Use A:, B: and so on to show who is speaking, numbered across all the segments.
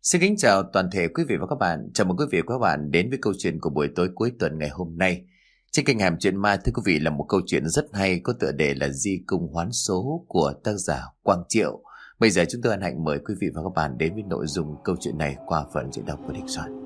A: Xin kính chào toàn thể quý vị và các bạn. Chào mừng quý vị và các bạn đến với câu chuyện của buổi tối cuối tuần ngày hôm nay. Trên kênh Hẻm Chuyện Ma, thưa quý vị, là một câu chuyện rất hay có tựa đề là Di Cung Hoán Số của tác giả Quang Triệu. Bây giờ chúng tôi hân hạnh mời quý vị và các bạn đến với nội dung câu chuyện này qua phần diễn đọc của Đình Soạn.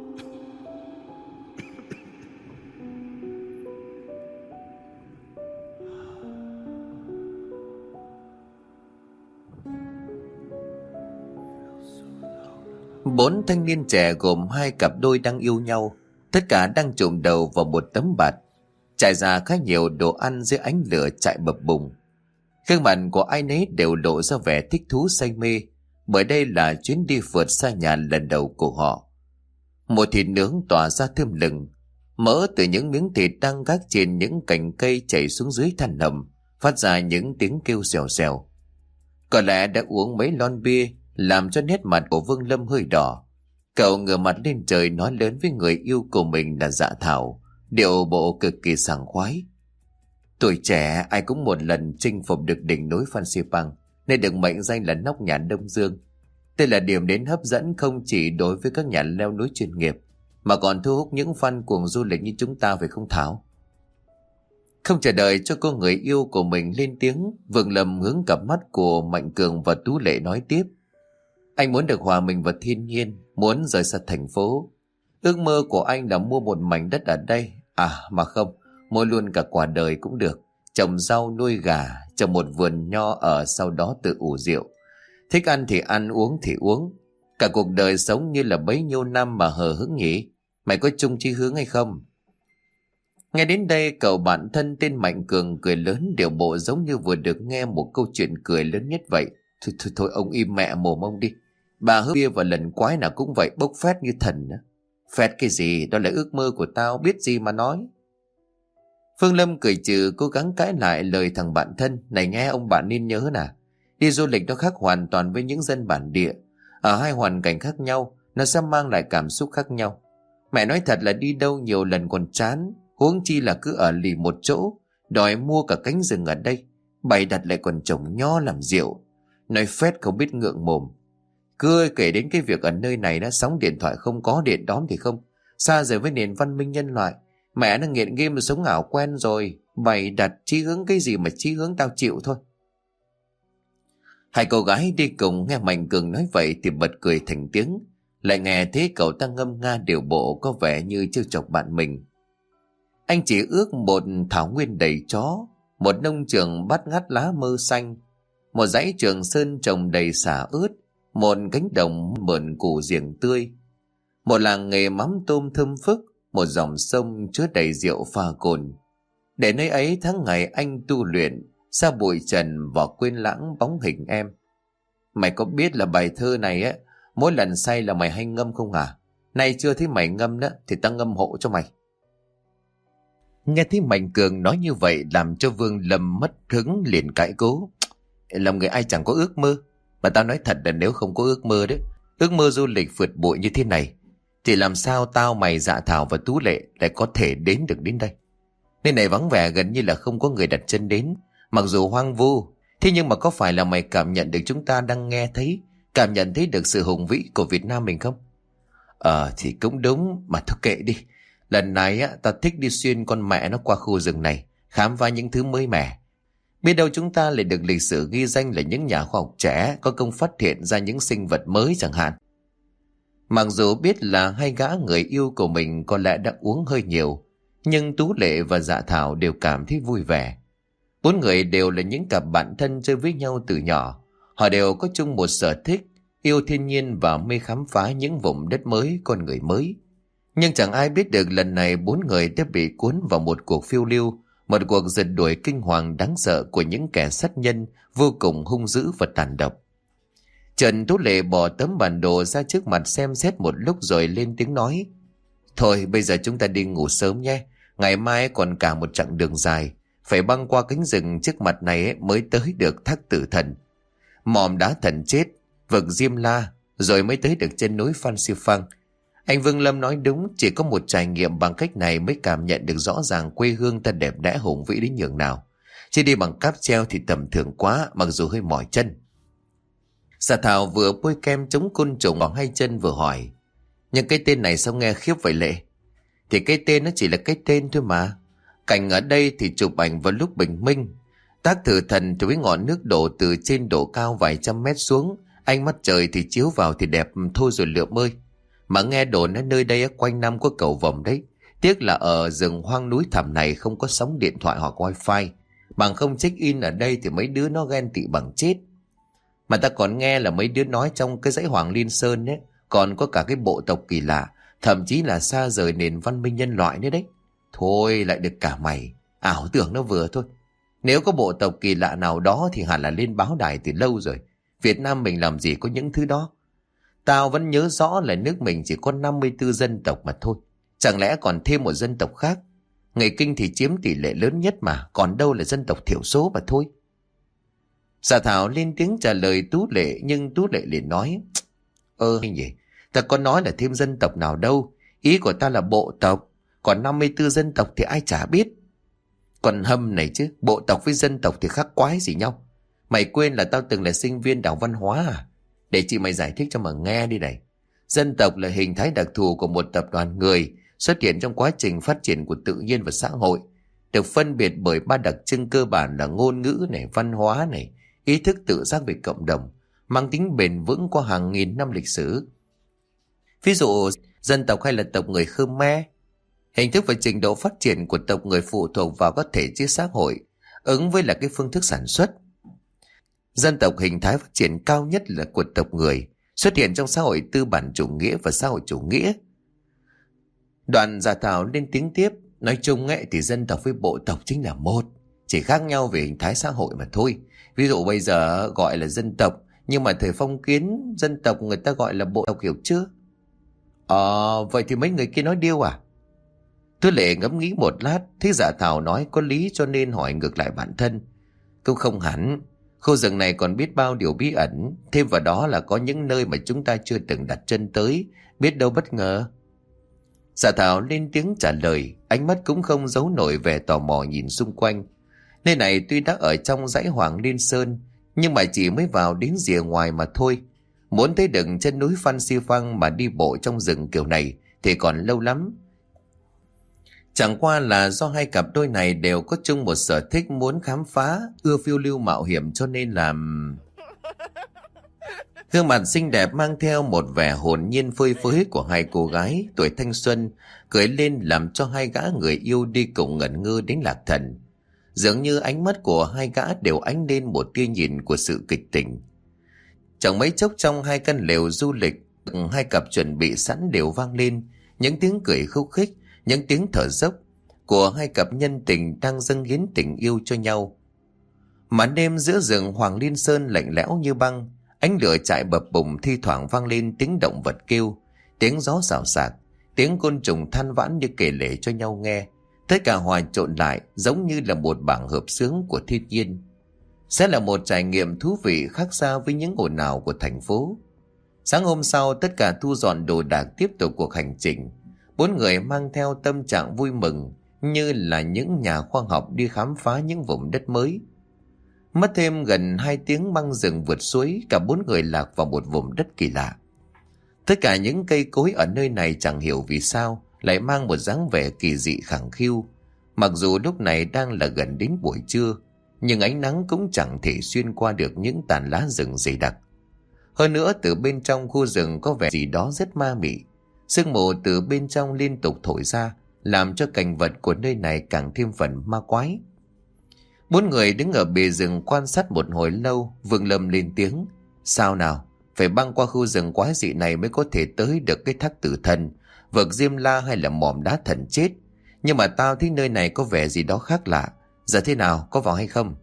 A: Bốn thanh niên trẻ gồm hai cặp đôi đang yêu nhau, tất cả đang chụm đầu vào một tấm bạt, trải ra khá nhiều đồ ăn dưới ánh lửa chạy bập bùng. Gương mặt của ai nấy đều lộ ra vẻ thích thú say mê, bởi đây là chuyến đi vượt xa nhà lần đầu của họ. Một thịt nướng tỏa ra thơm lừng, mỡ từ những miếng thịt đang gác trên những cành cây chảy xuống dưới than hầm, phát ra những tiếng kêu xèo xèo. Có lẽ đã uống mấy lon bia làm cho nét mặt của Vương Lâm hơi đỏ. Cậu ngửa mặt lên trời nói lớn với người yêu của mình là Dạ Thảo, điệu bộ cực kỳ sảng khoái. Tuổi trẻ ai cũng một lần chinh phục được đỉnh núi Phan Xipang, nên được mệnh danh là nóc nhà Đông Dương. Đây là điểm đến hấp dẫn không chỉ đối với các nhà leo núi chuyên nghiệp, mà còn thu hút những fan cuồng du lịch như chúng ta, phải không Thảo? Không chờ đợi cho cô người yêu của mình lên tiếng, Vương Lâm hướng cặp mắt của Mạnh Cường và Tú Lệ nói tiếp. Anh muốn được hòa mình vào thiên nhiên, muốn rời xa thành phố. Ước mơ của anh là mua một mảnh đất ở đây. À mà không, mua luôn cả quả đời cũng được. Trồng rau nuôi gà, trồng một vườn nho ở sau đó tự ủ rượu. Thích ăn thì ăn, uống thì uống. Cả cuộc đời sống như là bấy nhiêu năm mà hờ hững nhỉ. Mày có chung chí hướng hay không? Nghe đến đây, cậu bạn thân tên Mạnh Cường cười lớn, điệu bộ giống như vừa được nghe một câu chuyện cười lớn nhất vậy. Thôi ông im mẹ mồm ông đi. Bà hớp bia và lần quái nào cũng vậy, bốc phét như thần. Phét cái gì, đó là ước mơ của tao, biết gì mà nói. Phương Lâm cười trừ, cố gắng cãi lại lời thằng bạn thân. Này nghe, ông bạn nên nhớ nè, đi du lịch nó khác hoàn toàn với những dân bản địa. Ở hai hoàn cảnh khác nhau, nó sẽ mang lại cảm xúc khác nhau. Mẹ nói thật là đi đâu nhiều lần còn chán, huống chi là cứ ở lì một chỗ, đòi mua cả cánh rừng ở đây, bày đặt lại còn trồng nho làm rượu. Nói phét không biết ngượng mồm. Cứ kể đến cái việc ở nơi này đã sóng điện thoại không có, điện đóm thì không, xa rời với nền văn minh nhân loại. Mẹ nó nghiện game sống ảo quen rồi, bày đặt chí hướng cái gì mà chí hướng tao chịu thôi. Hai cô gái đi cùng nghe Mạnh Cường nói vậy thì bật cười thành tiếng. Lại nghe thế cậu ta ngâm nga điều bộ có vẻ như trêu chọc bạn mình. Anh chỉ ước một thảo nguyên đầy chó, một nông trường bát ngát lá mơ xanh, một dãy Trường Sơn trồng đầy xả ướt, một cánh đồng mượn củ giềng tươi, một làng nghề mắm tôm thơm phức, một dòng sông chứa đầy rượu pha cồn. Để nơi ấy tháng ngày anh tu luyện, xa bụi trần và quên lãng bóng hình em. Mày có biết là bài thơ này á, mỗi lần say là mày hay ngâm không à? Nay chưa thấy mày ngâm đó thì tao ngâm hộ cho mày. Nghe thấy Mạnh Cường nói như vậy làm cho Vương Lâm mất hứng, liền cãi cố. Làm người ai chẳng có ước mơ. Mà tao nói thật là nếu không có ước mơ đấy, ước mơ du lịch vượt bụi như thế này, thì làm sao tao mày Dạ Thảo và Tú Lệ lại có thể đến được đến đây. Nơi này vắng vẻ, gần như là không có người đặt chân đến. Mặc dù hoang vu, thế nhưng mà có phải là mày cảm nhận được chúng ta đang nghe thấy, cảm nhận thấy được sự hùng vĩ của Việt Nam mình không? Thì cũng đúng, mà thôi kệ đi. Lần này á, tao thích đi xuyên con mẹ nó qua khu rừng này, khám phá những thứ mới mẻ. Biết đâu chúng ta lại được lịch sử ghi danh là những nhà khoa học trẻ có công phát hiện ra những sinh vật mới chẳng hạn. Mặc dù biết là hai gã người yêu của mình có lẽ đã uống hơi nhiều, nhưng Tú Lệ và Dạ Thảo đều cảm thấy vui vẻ. Bốn người đều là những cặp bạn thân chơi với nhau từ nhỏ. Họ đều có chung một sở thích, yêu thiên nhiên và mê khám phá những vùng đất mới, con người mới. Nhưng chẳng ai biết được lần này bốn người đã bị cuốn vào một cuộc phiêu lưu, một cuộc giật đuổi kinh hoàng đáng sợ của những kẻ sát nhân vô cùng hung dữ và tàn độc. Trần Tú Lệ bỏ tấm bản đồ ra trước mặt xem xét một lúc rồi lên tiếng nói. Thôi bây giờ chúng ta đi ngủ sớm nhé, ngày mai còn cả một chặng đường dài, phải băng qua cánh rừng trước mặt này mới tới được Thác Tử Thần, mòm đá thần chết, vực Diêm La, rồi mới tới được chân núi Phan Xipang. Anh Vương Lâm nói đúng, chỉ có một trải nghiệm bằng cách này mới cảm nhận được rõ ràng quê hương ta đẹp đẽ hùng vĩ đến nhường nào. Chứ đi bằng cáp treo thì tầm thường quá, mặc dù hơi mỏi chân. Dạ Thảo vừa bôi kem chống côn trùng vào hai chân vừa hỏi. Nhưng cái tên này sao nghe khiếp vậy Lệ? Thì cái tên nó chỉ là cái tên thôi mà. Cảnh ở đây thì chụp ảnh vào lúc bình minh. Tác thử thần với ngọn nước đổ từ trên độ cao vài trăm mét xuống. Ánh mắt trời thì chiếu vào thì đẹp thôi rồi Lượm ơi. Mà nghe đồn ở nơi đây quanh năm có cầu vồng đấy. Tiếc là ở rừng hoang núi thẳm này không có sóng điện thoại hoặc wifi. Bằng không check in ở đây thì mấy đứa nó ghen tị bằng chết. Mà ta còn nghe là mấy đứa nói trong cái dãy Hoàng Liên Sơn ấy còn có cả cái bộ tộc kỳ lạ, thậm chí là xa rời nền văn minh nhân loại nữa đấy. Thôi lại được cả mày, ảo tưởng nó vừa thôi. Nếu có bộ tộc kỳ lạ nào đó thì hẳn là lên báo đài từ lâu rồi. Việt Nam mình làm gì có những thứ đó. Tao vẫn nhớ rõ là nước mình chỉ có 54 dân tộc mà thôi. Chẳng lẽ còn thêm một dân tộc khác? Người Kinh thì chiếm tỷ lệ lớn nhất mà, còn đâu là dân tộc thiểu số mà thôi. Dạ Thảo lên tiếng trả lời Tú Lệ, nhưng Tú Lệ liền nói: nhỉ, ta có nói là thêm dân tộc nào đâu. Ý của ta là bộ tộc, còn 54 dân tộc thì ai chả biết. Còn hâm này chứ, bộ tộc với dân tộc thì khác quái gì nhau. Mày quên là tao từng là sinh viên Đại học Văn hóa à? Để chị mày giải thích cho mà nghe đi này. Dân tộc là hình thái đặc thù của một tập đoàn người xuất hiện trong quá trình phát triển của tự nhiên và xã hội, được phân biệt bởi ba đặc trưng cơ bản là ngôn ngữ này, văn hóa này, ý thức tự giác về cộng đồng, mang tính bền vững qua hàng nghìn năm lịch sử. Ví dụ dân tộc hay là tộc người Khmer, hình thức và trình độ phát triển của tộc người phụ thuộc vào các thể chế xã hội ứng với là cái phương thức sản xuất. Dân tộc hình thái phát triển cao nhất là của tộc người, xuất hiện trong xã hội tư bản chủ nghĩa và xã hội chủ nghĩa. Đoạn Dạ Thảo lên tiếng tiếp, nói chung ấy thì dân tộc với bộ tộc chính là một, chỉ khác nhau về hình thái xã hội mà thôi. Ví dụ bây giờ gọi là dân tộc, nhưng mà thời phong kiến dân tộc người ta gọi là bộ tộc, hiểu chưa? Vậy thì mấy người kia nói điêu à? Tú Lệ ngẫm nghĩ một lát, thấy Dạ Thảo nói có lý cho nên hỏi ngược lại bản thân. Cũng không hẳn, khu rừng này còn biết bao điều bí ẩn, thêm vào đó là có những nơi mà chúng ta chưa từng đặt chân tới, biết đâu bất ngờ. Dạ Thảo lên tiếng trả lời, ánh mắt cũng không giấu nổi vẻ tò mò nhìn xung quanh. Nơi này tuy đã ở trong dãy Hoàng Liên Sơn, nhưng mà chỉ mới vào đến rìa ngoài mà thôi. Muốn thấy được chân núi Phan Xi Phăng mà đi bộ trong rừng kiểu này thì còn lâu lắm. Chẳng qua là do hai cặp đôi này đều có chung một sở thích muốn khám phá, ưa phiêu lưu mạo hiểm cho nên là... Gương mặt xinh đẹp mang theo một vẻ hồn nhiên phơi phới của hai cô gái tuổi thanh xuân cười lên làm cho hai gã người yêu đi cùng ngẩn ngơ đến lạc thần. Dường như ánh mắt của hai gã đều ánh lên một tia nhìn của sự kịch tình. Chẳng mấy chốc trong hai căn lều du lịch, hai cặp chuẩn bị sẵn đều vang lên những tiếng cười khúc khích, những tiếng thở dốc của hai cặp nhân tình đang dâng hiến tình yêu cho nhau. Màn đêm giữa rừng Hoàng Liên Sơn lạnh lẽo như băng, ánh lửa chạy bập bùng, thi thoảng vang lên tiếng động vật kêu, tiếng gió xào xạc, tiếng côn trùng than vãn như kể lể cho nhau nghe. Tất cả hòa trộn lại giống như là một bảng hợp xướng của thiên nhiên. Sẽ là một trải nghiệm thú vị khác xa với những ồn ào của thành phố. Sáng hôm sau tất cả thu dọn đồ đạc tiếp tục cuộc hành trình. Bốn người mang theo tâm trạng vui mừng như là những nhà khoa học đi khám phá những vùng đất mới. Mất thêm gần 2 tiếng băng rừng vượt suối, cả bốn người lạc vào một vùng đất kỳ lạ. Tất cả những cây cối ở nơi này chẳng hiểu vì sao lại mang một dáng vẻ kỳ dị khẳng khiu. Mặc dù lúc này đang là gần đến buổi trưa, nhưng ánh nắng cũng chẳng thể xuyên qua được những tàn lá rừng dày đặc. Hơn nữa từ bên trong khu rừng có vẻ gì đó rất ma mị. Sương mù từ bên trong liên tục thổi ra, làm cho cảnh vật của nơi này càng thêm phần ma quái. Bốn người đứng ở bìa rừng quan sát một hồi lâu, Vương Lâm lên tiếng. Sao nào? Phải băng qua khu rừng quái dị này mới có thể tới được cái thác tử thần, vực Diêm La hay là mỏm đá thần chết. Nhưng mà tao thấy nơi này có vẻ gì đó khác lạ. Giờ thế nào, có vào hay không?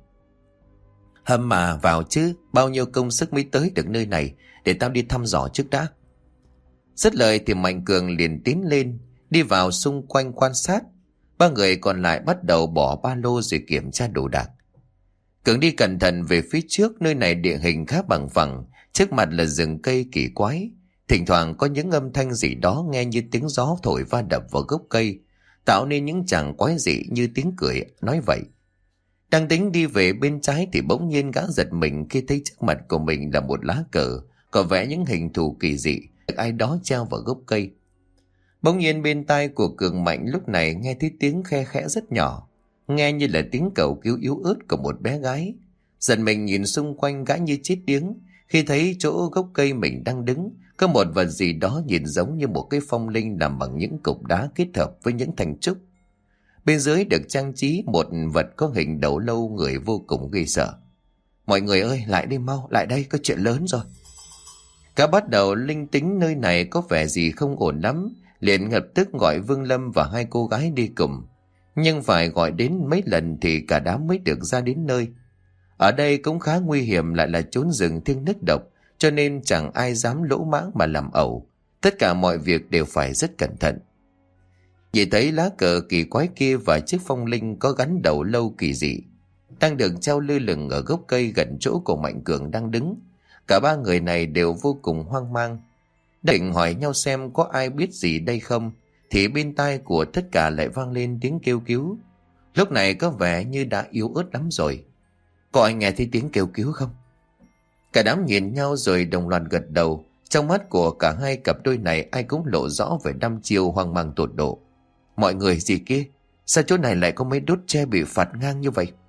A: Hâm mà, vào chứ, bao nhiêu công sức mới tới được nơi này, để tao đi thăm dò trước đã. Dứt lời thì Mạnh Cường liền tiến lên, đi vào xung quanh quan sát. Ba người còn lại bắt đầu bỏ ba lô rồi kiểm tra đồ đạc. Cường đi cẩn thận về phía trước, nơi này địa hình khá bằng phẳng, trước mặt là rừng cây kỳ quái. Thỉnh thoảng có những âm thanh gì đó nghe như tiếng gió thổi va đập vào gốc cây, tạo nên những chàng quái dị như tiếng cười nói vậy. Đang tính đi về bên trái thì bỗng nhiên gã giật mình khi thấy trước mặt của mình là một lá cờ có vẽ những hình thù kỳ dị được ai đó treo vào gốc cây. Bỗng nhiên bên tai của Cường Mạnh lúc này nghe thấy tiếng khe khẽ rất nhỏ, nghe như là tiếng cầu cứu yếu ớt của một bé gái. Giật mình nhìn xung quanh, gã như chết điếng khi thấy chỗ gốc cây mình đang đứng có một vật gì đó nhìn giống như một cái phong linh làm bằng những cục đá kết hợp với những thanh trúc. Bên dưới được trang trí một vật có hình đầu lâu người vô cùng ghê sợ. Mọi người ơi, lại đây mau, lại đây, có chuyện lớn rồi. Cả bắt đầu linh tính nơi này có vẻ gì không ổn lắm, liền lập tức gọi Vương Lâm và hai cô gái đi cùng. Nhưng phải gọi đến mấy lần thì cả đám mới được ra đến nơi. Ở đây cũng khá nguy hiểm, lại là chốn rừng thiêng nước độc, cho nên chẳng ai dám lỗ mãng mà làm ẩu. Tất cả mọi việc đều phải rất cẩn thận. Nhìn thấy lá cờ kỳ quái kia và chiếc phong linh có gắn đầu lâu kỳ dị đang được treo lơ lửng ở gốc cây gần chỗ của Mạnh Cường đang đứng, cả ba người này đều vô cùng hoang mang. Định hỏi nhau xem có ai biết gì đây không, thì bên tai của tất cả lại vang lên tiếng kêu cứu. Lúc này có vẻ như đã yếu ớt lắm rồi. Có ai nghe thấy tiếng kêu cứu không? Cả đám nhìn nhau rồi đồng loạt gật đầu. Trong mắt của cả hai cặp đôi này ai cũng lộ rõ vẻ đăm chiêu hoang mang tột độ. Mọi người gì kia, sao chỗ này lại có mấy đốt tre bị phạt ngang như vậy?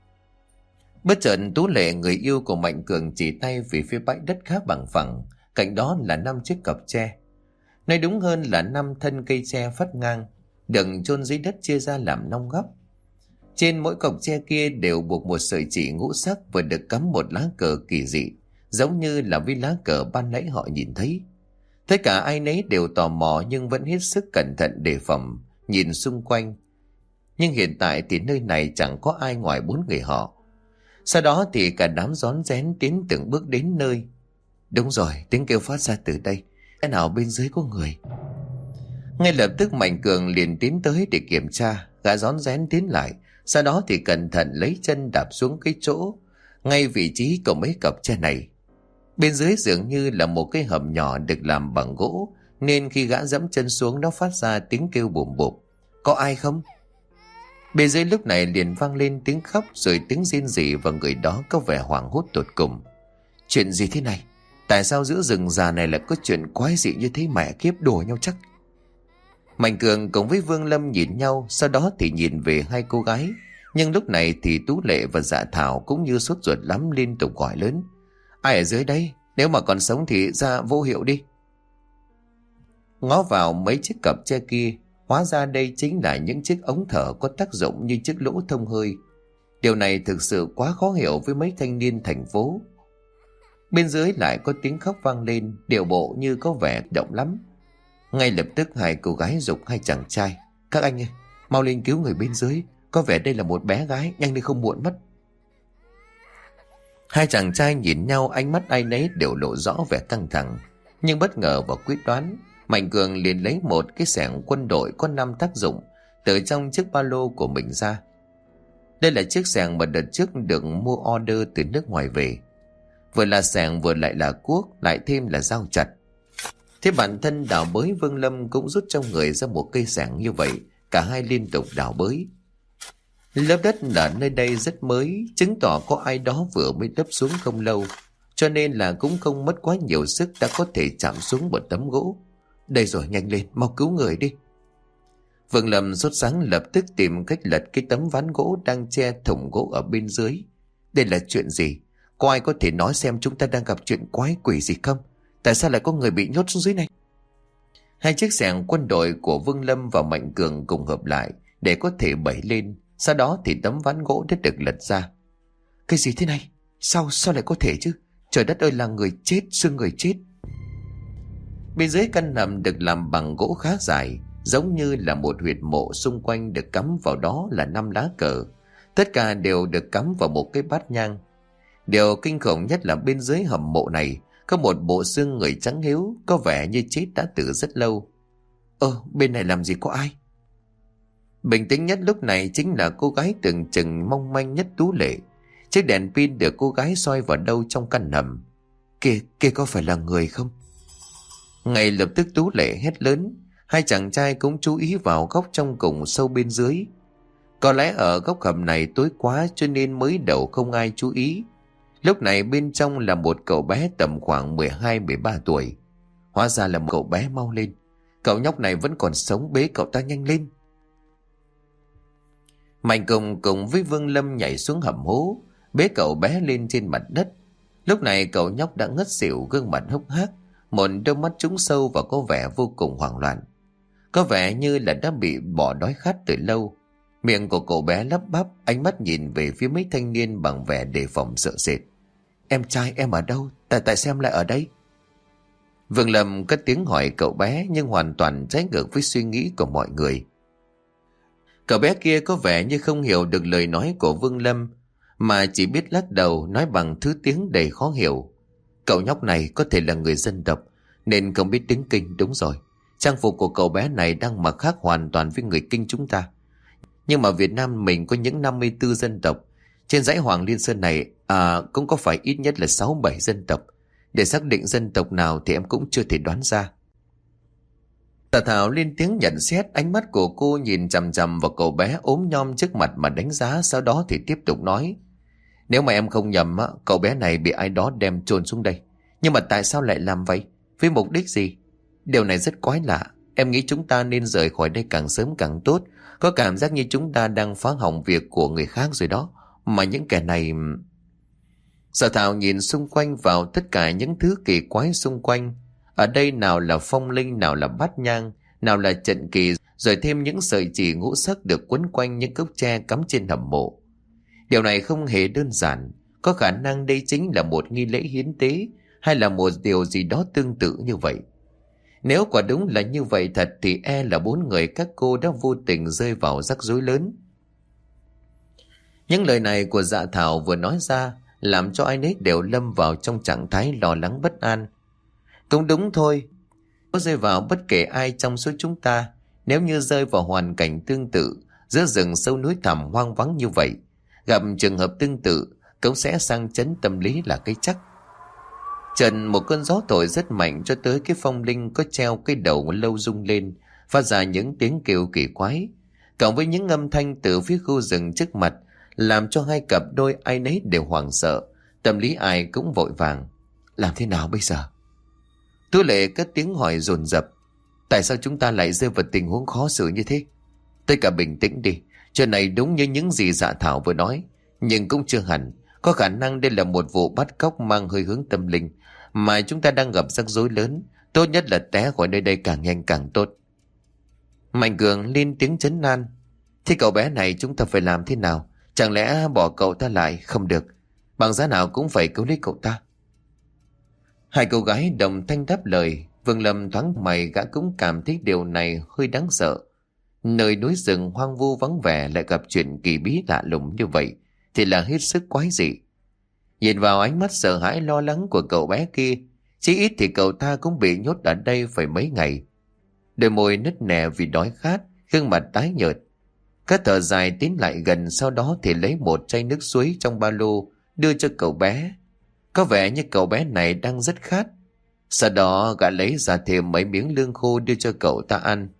A: Bất chợt Tú Lệ, người yêu của Mạnh Cường, chỉ tay về phía bãi đất khá bằng phẳng, cạnh đó là 5 chiếc cọc tre. Nói đúng hơn là 5 thân cây tre phắt ngang, được chôn dưới đất chia ra làm 5 góc. Trên mỗi cọc tre kia đều buộc một sợi chỉ ngũ sắc và được cắm một lá cờ kỳ dị, giống như là với lá cờ ban nãy họ nhìn thấy. Tất cả ai nấy đều tò mò nhưng vẫn hết sức cẩn thận đề phòng, nhìn xung quanh. Nhưng hiện tại thì nơi này chẳng có ai ngoài 4 người họ. Sau đó thì cả đám rón rén tiến từng bước đến nơi. Đúng rồi, tiếng kêu phát ra từ đây. Cái nào bên dưới có người? Ngay lập tức Mạnh Cường liền tiến tới để kiểm tra. Gã rón rén tiến lại, sau đó thì cẩn thận lấy chân đạp xuống cái chỗ ngay vị trí của mấy cọc tre này. Bên dưới dường như là một cái hầm nhỏ được làm bằng gỗ, nên khi gã dẫm chân xuống nó phát ra tiếng kêu bùm bụp. Có ai không? Bên dưới lúc này liền vang lên tiếng khóc rồi tiếng rên rỉ, và người đó có vẻ hoảng hốt tột cùng. Chuyện gì thế này? Tại sao giữa rừng già này lại có chuyện quái dị như thế, mẹ kiếp, đùa nhau chắc? Mạnh Cường cùng với Vương Lâm nhìn nhau, sau đó thì nhìn về hai cô gái. Nhưng lúc này thì Tú Lệ và Dạ Thảo cũng như sốt ruột lắm, liên tục gọi lớn. Ai ở dưới đây? Nếu mà còn sống thì ra vô hiệu đi. Ngó vào mấy chiếc cặp tre kia, hóa ra đây chính là những chiếc ống thở có tác dụng như chiếc lỗ thông hơi. Điều này thực sự quá khó hiểu với mấy thanh niên thành phố. Bên dưới lại có tiếng khóc vang lên, điệu bộ như có vẻ động lắm. Ngay lập tức hai cô gái giục hai chàng trai. Các anh ơi, mau lên cứu người bên dưới, có vẻ đây là một bé gái, nhanh đi không muộn mất. Hai chàng trai nhìn nhau, ánh mắt ai nấy đều lộ rõ vẻ căng thẳng. Nhưng bất ngờ và quyết đoán, Mạnh Cường liền lấy một cái xẻng quân đội có 5 tác dụng từ trong chiếc ba lô của mình ra. Đây là chiếc xẻng mà đợt trước được mua order từ nước ngoài về. Vừa là xẻng vừa lại là cuốc, lại thêm là dao chặt. Thế bản thân đào bới Vương Lâm cũng rút trong người ra một cây xẻng như vậy. Cả hai liên tục đào bới. Lớp đất ở nơi đây rất mới, chứng tỏ có ai đó vừa mới đắp xuống không lâu, cho nên là cũng không mất quá nhiều sức đã có thể chạm xuống một tấm gỗ. Đây rồi, nhanh lên, mau cứu người đi. Vương Lâm sốt sắng lập tức tìm cách lật cái tấm ván gỗ đang che thủng gỗ ở bên dưới. Đây là chuyện gì? Có ai có thể nói xem chúng ta đang gặp chuyện quái quỷ gì không? Tại sao lại có người bị nhốt xuống dưới này? Hai chiếc xẻng quân đội của Vương Lâm và Mạnh Cường cùng hợp lại để có thể bẩy lên. Sau đó thì tấm ván gỗ đã được lật ra. Cái gì thế này? Sao lại có thể chứ? Trời đất ơi, là người chết, xương người chết. Bên dưới căn hầm được làm bằng gỗ khá dài, giống như là một huyệt mộ, xung quanh được cắm vào đó là 5 lá cờ. Tất cả đều được cắm vào một cái bát nhang. Điều kinh khủng nhất là bên dưới hầm mộ này có một bộ xương người trắng hiếu, có vẻ như chết đã từ rất lâu. Bên này làm gì có ai? Bình tĩnh nhất lúc này chính là cô gái tưởng chừng mong manh nhất, Tú Lệ. Chiếc đèn pin được cô gái soi vào đâu trong căn hầm. Kia có phải là người không? Ngay lập tức Tú Lệ hét lớn. Hai chàng trai cũng chú ý vào góc trong cùng sâu bên dưới. Có lẽ ở góc hầm này tối quá cho nên mới đầu không ai chú ý. Lúc này bên trong là một cậu bé tầm khoảng 12-13 tuổi. Hóa ra là một cậu bé. Mau lên, cậu nhóc này vẫn còn sống, bế cậu ta nhanh lên. Mạnh cùng với Vương Lâm nhảy xuống hầm hố, bế cậu bé lên trên mặt đất. Lúc này cậu nhóc đã ngất xỉu, gương mặt hốc hác, một đôi mắt trũng sâu và có vẻ vô cùng hoảng loạn. Có vẻ như là đã bị bỏ đói khát từ lâu. Miệng của cậu bé lắp bắp, ánh mắt nhìn về phía mấy thanh niên bằng vẻ đề phòng sợ sệt. Em trai em ở đâu? Tại sao em lại ở đây? Vương Lâm cất tiếng hỏi cậu bé, nhưng hoàn toàn trái ngược với suy nghĩ của mọi người. Cậu bé kia có vẻ như không hiểu được lời nói của Vương Lâm, mà chỉ biết lắc đầu nói bằng thứ tiếng đầy khó hiểu. Cậu nhóc này có thể là người dân tộc nên không biết tiếng Kinh. Đúng rồi, trang phục của cậu bé này đang mặc khác hoàn toàn với người Kinh chúng ta. Nhưng mà Việt Nam mình có những 54 dân tộc. Trên dãy Hoàng Liên Sơn này cũng có phải ít nhất là 6-7 dân tộc. Để xác định dân tộc nào thì em cũng chưa thể đoán ra. Tạ Thảo lên tiếng nhận xét, ánh mắt của cô nhìn chằm chằm vào cậu bé ốm nhom trước mặt mà đánh giá, sau đó thì tiếp tục nói. Nếu mà em không nhầm cậu bé này bị ai đó đem chôn xuống đây. Nhưng mà tại sao lại làm vậy? Với mục đích gì? Điều này rất quái lạ. Em nghĩ chúng ta nên rời khỏi đây càng sớm càng tốt. Có cảm giác như chúng ta đang phá hỏng việc của người khác rồi đó. Mà những kẻ này... Sở Thảo nhìn xung quanh vào tất cả những thứ kỳ quái xung quanh. Ở đây nào là phong linh, nào là bát nhang, nào là trận kỳ, rồi thêm những sợi chỉ ngũ sắc được quấn quanh những cốc tre cắm trên hầm mộ. Điều này không hề đơn giản. Có khả năng đây chính là một nghi lễ hiến tế, hay là một điều gì đó tương tự như vậy. Nếu quả đúng là như vậy thật thì là 4 người các cô đã vô tình rơi vào rắc rối lớn. Những lời này của Dạ Thảo vừa nói ra làm cho ai nấy đều lâm vào trong trạng thái lo lắng bất an. Cũng đúng thôi, có rơi vào bất kể ai trong số chúng ta, nếu như rơi vào hoàn cảnh tương tự giữa rừng sâu núi thẳm hoang vắng như vậy, gặp trường hợp tương tự cũng sẽ sang chấn tâm lý là cái chắc. Trần một cơn gió thổi rất mạnh cho tới cái phong linh có treo cái đầu lâu rung lên, phát ra những tiếng kêu kỳ quái, cộng với những âm thanh từ phía khu rừng trước mặt, làm cho hai cặp đôi ai nấy đều hoảng sợ, tâm lý ai cũng vội vàng. Làm thế nào bây giờ? Tú Lệ cất tiếng hỏi dồn dập. Tại sao chúng ta lại rơi vào tình huống khó xử như thế? Tất cả bình tĩnh đi. Chuyện này đúng như những gì Dạ Thảo vừa nói, nhưng cũng chưa hẳn. Có khả năng đây là một vụ bắt cóc mang hơi hướng tâm linh, mà chúng ta đang gặp rắc rối lớn. Tốt nhất là té khỏi nơi đây càng nhanh càng tốt. Mạnh Cường lên tiếng trấn an. Thế cậu bé này chúng ta phải làm thế nào? Chẳng lẽ bỏ cậu ta lại? Không được, bằng giá nào cũng phải cứu lấy cậu ta. Hai cô gái đồng thanh đáp lời. Vương Lâm thoáng mày, gã cũng cảm thấy điều này hơi đáng sợ. Nơi núi rừng hoang vu vắng vẻ lại gặp chuyện kỳ bí lạ lùng như vậy thì là hết sức quái dị. Nhìn vào ánh mắt sợ hãi lo lắng của cậu bé kia, chí ít thì cậu ta cũng bị nhốt ở đây phải mấy ngày. Đôi môi nứt nẻ vì đói khát, gương mặt tái nhợt. Các thở dài tiến lại gần, sau đó thì lấy một chai nước suối trong ba lô đưa cho cậu bé. Có vẻ như cậu bé này đang rất khát. Sau đó gã lấy ra thêm mấy miếng lương khô đưa cho cậu ta ăn.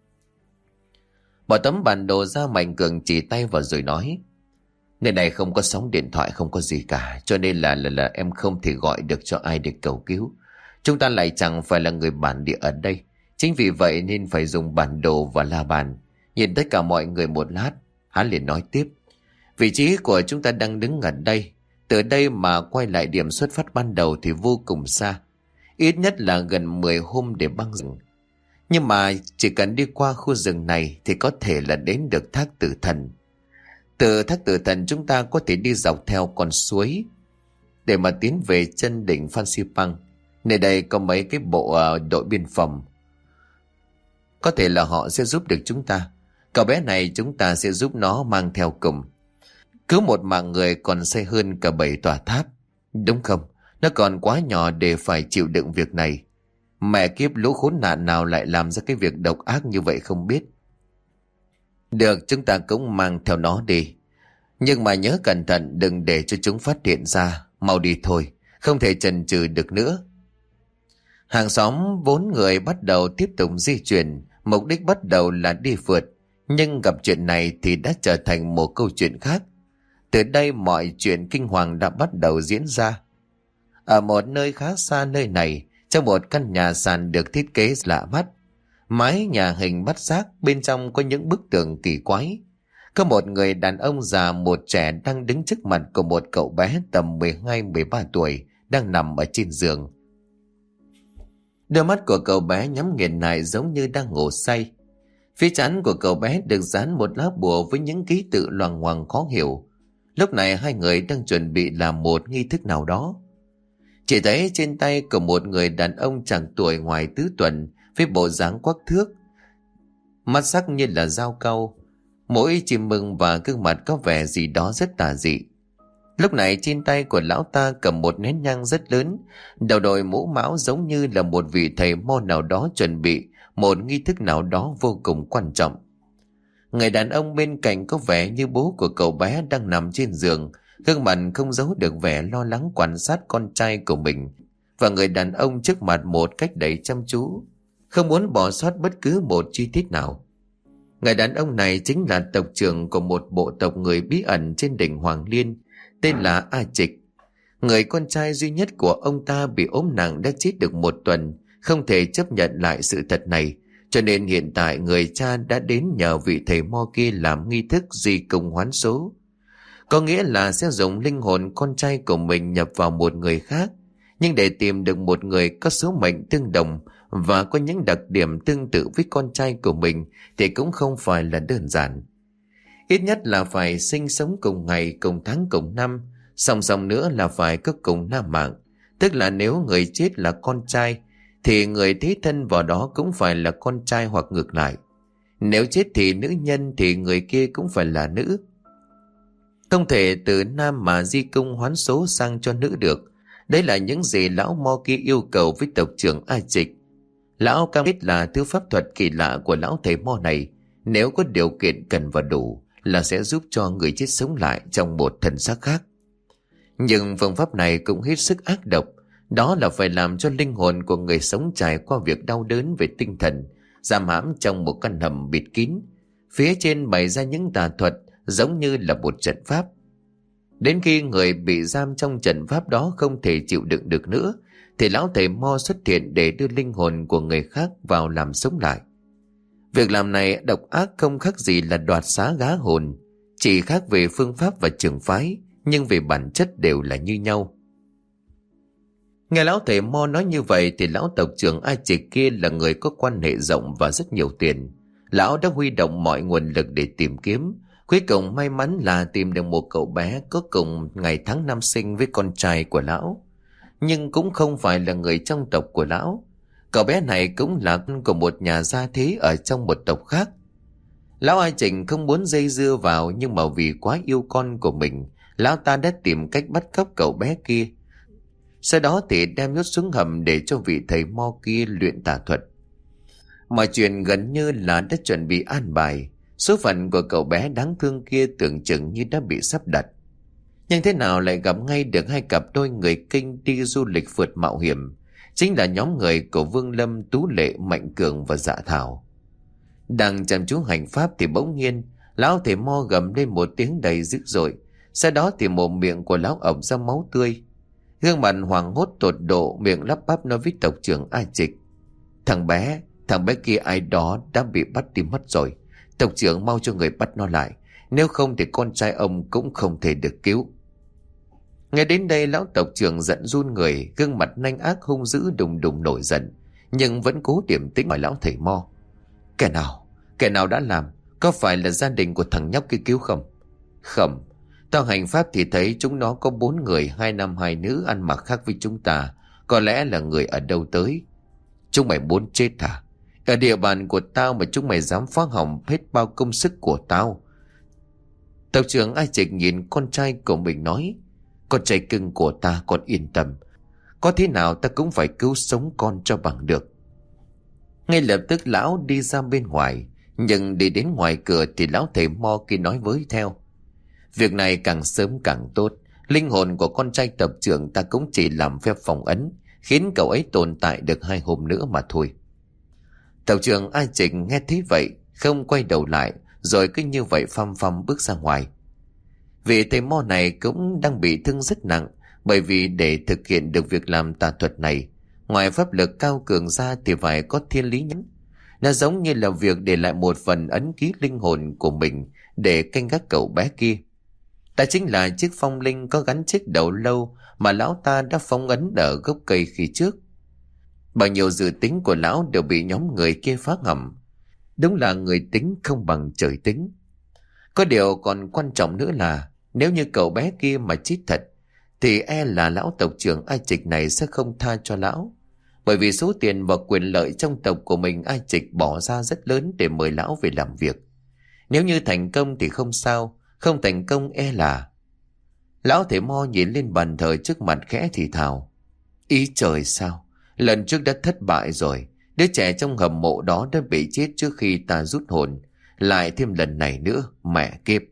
A: Bỏ tấm bản đồ ra, Mạnh Cường chỉ tay vào rồi nói. Nơi này không có sóng điện thoại, không có gì cả, cho nên là em không thể gọi được cho ai để cầu cứu. Chúng ta lại chẳng phải là người bản địa ở đây. Chính vì vậy nên phải dùng bản đồ và la bàn. Nhìn tất cả mọi người một lát, hắn liền nói tiếp. Vị trí của chúng ta đang đứng gần đây. Từ đây mà quay lại điểm xuất phát ban đầu thì vô cùng xa. Ít nhất là gần 10 hôm để băng rừng. Nhưng mà chỉ cần đi qua khu rừng này thì có thể là đến được Thác Tử Thần. Từ Thác Tử Thần chúng ta có thể đi dọc theo con suối để mà tiến về chân đỉnh Phan Xipang. Nơi đây có mấy cái bộ đội biên phòng. Có thể là họ sẽ giúp được chúng ta. Cậu bé này chúng ta sẽ giúp nó mang theo cùng. Cứ một mạng người còn xây hơn cả 7 tòa tháp. Đúng không? Nó còn quá nhỏ để phải chịu đựng việc này. Mẹ kiếp, lũ khốn nạn nào lại làm ra cái việc độc ác như vậy không biết. Được, chúng ta cũng mang theo nó đi. Nhưng mà nhớ cẩn thận, đừng để cho chúng phát hiện ra. Mau đi thôi, không thể chần chừ được nữa. Hàng xóm 4 người bắt đầu tiếp tục di chuyển. Mục đích bắt đầu là đi phượt. Nhưng gặp chuyện này thì đã trở thành một câu chuyện khác. Từ đây mọi chuyện kinh hoàng đã bắt đầu diễn ra. Ở một nơi khá xa nơi này, trong một căn nhà sàn được thiết kế lạ mắt. Mái nhà hình bát giác, bên trong có những bức tường kỳ quái. Có một người đàn ông già một trẻ đang đứng trước mặt của một cậu bé tầm 12-13 tuổi đang nằm ở trên giường. Đôi mắt của cậu bé nhắm nghiền lại giống như đang ngủ say. Phía trán của cậu bé được dán một lá bùa với những ký tự loằng ngoằng khó hiểu. Lúc này hai người đang chuẩn bị làm một nghi thức nào đó. Chỉ thấy trên tay của một người đàn ông chạc tuổi ngoài tứ tuần, với bộ dáng quắc thước, mắt sắc như là dao cau, mỗi chim mừng và gương mặt có vẻ gì đó rất tà dị. Lúc này trên tay của lão ta cầm một nén nhang rất lớn, đầu đội mũ mão giống như là một vị thầy mo nào đó chuẩn bị một nghi thức nào đó vô cùng quan trọng. Người đàn ông bên cạnh có vẻ như bố của cậu bé đang nằm trên giường, gương mặt không giấu được vẻ lo lắng quan sát con trai của mình và người đàn ông trước mặt một cách đầy chăm chú, không muốn bỏ sót bất cứ một chi tiết nào. Người đàn ông này chính là tộc trưởng của một bộ tộc người bí ẩn trên đỉnh Hoàng Liên, tên là A Trịch. Người con trai duy nhất của ông ta bị ốm nặng đã chết được một tuần, không thể chấp nhận lại sự thật này, cho nên hiện tại người cha đã đến nhờ vị thầy mo kia làm nghi thức di công hoán số. Có nghĩa là sẽ dùng linh hồn con trai của mình nhập vào một người khác, nhưng để tìm được một người có số mệnh tương đồng và có những đặc điểm tương tự với con trai của mình thì cũng không phải là đơn giản. Ít nhất là phải sinh sống cùng ngày, cùng tháng, cùng năm, song song nữa là phải có cùng nam mạng. Tức là nếu người chết là con trai thì người thế thân vào đó cũng phải là con trai hoặc ngược lại. Nếu chết thì nữ nhân thì người kia cũng phải là nữ. Không thể từ nam mà di công hoán số sang cho nữ được. Đấy là những gì lão mo kia yêu cầu với tộc trưởng A Trịch. Lão cam kết là thứ pháp thuật kỳ lạ của lão thầy mo này, nếu có điều kiện cần và đủ, là sẽ giúp cho người chết sống lại trong một thân xác khác. Nhưng phương pháp này cũng hết sức ác độc, đó là phải làm cho linh hồn của người sống trải qua việc đau đớn về tinh thần, giam hãm trong một căn hầm bịt kín. Phía trên bày ra những tà thuật giống như là một trận pháp. Đến khi người bị giam trong trận pháp đó không thể chịu đựng được nữa, thì lão thầy mo xuất hiện để đưa linh hồn của người khác vào làm sống lại. Việc làm này độc ác không khác gì là đoạt xá gá hồn, chỉ khác về phương pháp và trường phái, nhưng về bản chất đều là như nhau. Nghe lão thầy mo nói như vậy thì lão tộc trưởng A Trịch kia là người có quan hệ rộng và rất nhiều tiền. Lão đã huy động mọi nguồn lực để tìm kiếm, cuối cùng may mắn là tìm được một cậu bé có cùng ngày tháng năm sinh với con trai của lão, nhưng cũng không phải là người trong tộc của lão. Cậu bé này cũng là con của một nhà gia thế ở trong một tộc khác. Lão A Trịch không muốn dây dưa vào, nhưng mà vì quá yêu con của mình, lão ta đã tìm cách bắt cóc cậu bé kia. Sau đó thì đem nhốt xuống hầm để cho vị thầy mo kia luyện tà thuật. Mọi chuyện gần như là đã chuẩn bị an bài. Số phận của cậu bé đáng thương kia tưởng chừng như đã bị sắp đặt. Nhưng thế nào lại gặp ngay được hai cặp đôi người Kinh đi du lịch phượt mạo hiểm, chính là nhóm người của Vương Lâm, Tú Lệ, Mạnh Cường và Dạ Thảo. Đang chăm chú hành pháp thì bỗng nhiên lão thầy mo gầm lên một tiếng đầy dữ dội. Sau đó thì mồm miệng của lão ọc ra máu tươi. Gương mặt hoảng hốt tột độ, miệng lắp bắp nói với tộc trưởng A Trịch: Thằng bé kia ai đó đã bị bắt đi mất rồi. Tộc trưởng mau cho người bắt nó lại, nếu không thì con trai ông cũng không thể được cứu. Nghe đến đây lão tộc trưởng giận run người, gương mặt nanh ác hung dữ đùng đùng nổi giận, nhưng vẫn cố điềm tĩnh hỏi lão thầy mo: Kẻ nào đã làm? Có phải là gia đình của thằng nhóc kia cứu không? Không, tao hành pháp thì thấy chúng nó có 4 người, 2 nam 2 nữ, ăn mặc khác với chúng ta. Có lẽ là người ở đâu tới. Chúng mày muốn chết hả? Ở địa bàn của tao mà chúng mày dám phá hỏng hết bao công sức của tao. Tộc trưởng A Trịch nhìn con trai của mình nói: Con trai cưng của ta, con yên tâm. Có thế nào ta cũng phải cứu sống con cho bằng được. Ngay lập tức lão đi ra bên ngoài, nhưng đi đến ngoài cửa thì lão thầy mo kia nói với theo: Việc này càng sớm càng tốt. Linh hồn của con trai tộc trưởng ta cũng chỉ làm phép phong ấn, khiến cậu ấy tồn tại được 2 hôm nữa mà thôi. Tộc trưởng A Trịch nghe thấy vậy, không quay đầu lại, rồi cứ như vậy phăm phăm bước ra ngoài. Vị thầy mo này cũng đang bị thương rất nặng, bởi vì để thực hiện được việc làm tà thuật này, ngoài pháp lực cao cường ra thì phải có thiên lý nhãn. Nó giống như là việc để lại một phần ấn ký linh hồn của mình để canh gác cậu bé kia. Ta chính là chiếc phong linh có gắn chiếc đầu lâu mà lão ta đã phong ấn ở gốc cây khi trước. Bao nhiêu dự tính của lão đều bị nhóm người kia phá hỏng. Đúng là người tính không bằng trời tính. Có điều còn quan trọng nữa là nếu như cậu bé kia mà chết thật thì e là lão tộc trưởng Ai Trịch này sẽ không tha cho lão. Bởi vì số tiền và quyền lợi trong tộc của mình Ai Trịch bỏ ra rất lớn để mời lão về làm việc. Nếu như thành công thì không sao, không thành công e là... Lão thầy mo nhìn lên bàn thờ trước mặt khẽ thì thào. Ý trời sao, lần trước đã thất bại rồi. Đứa trẻ trong hầm mộ đó đã bị chết trước khi ta rút hồn. Lại thêm lần này nữa, mẹ kiếp.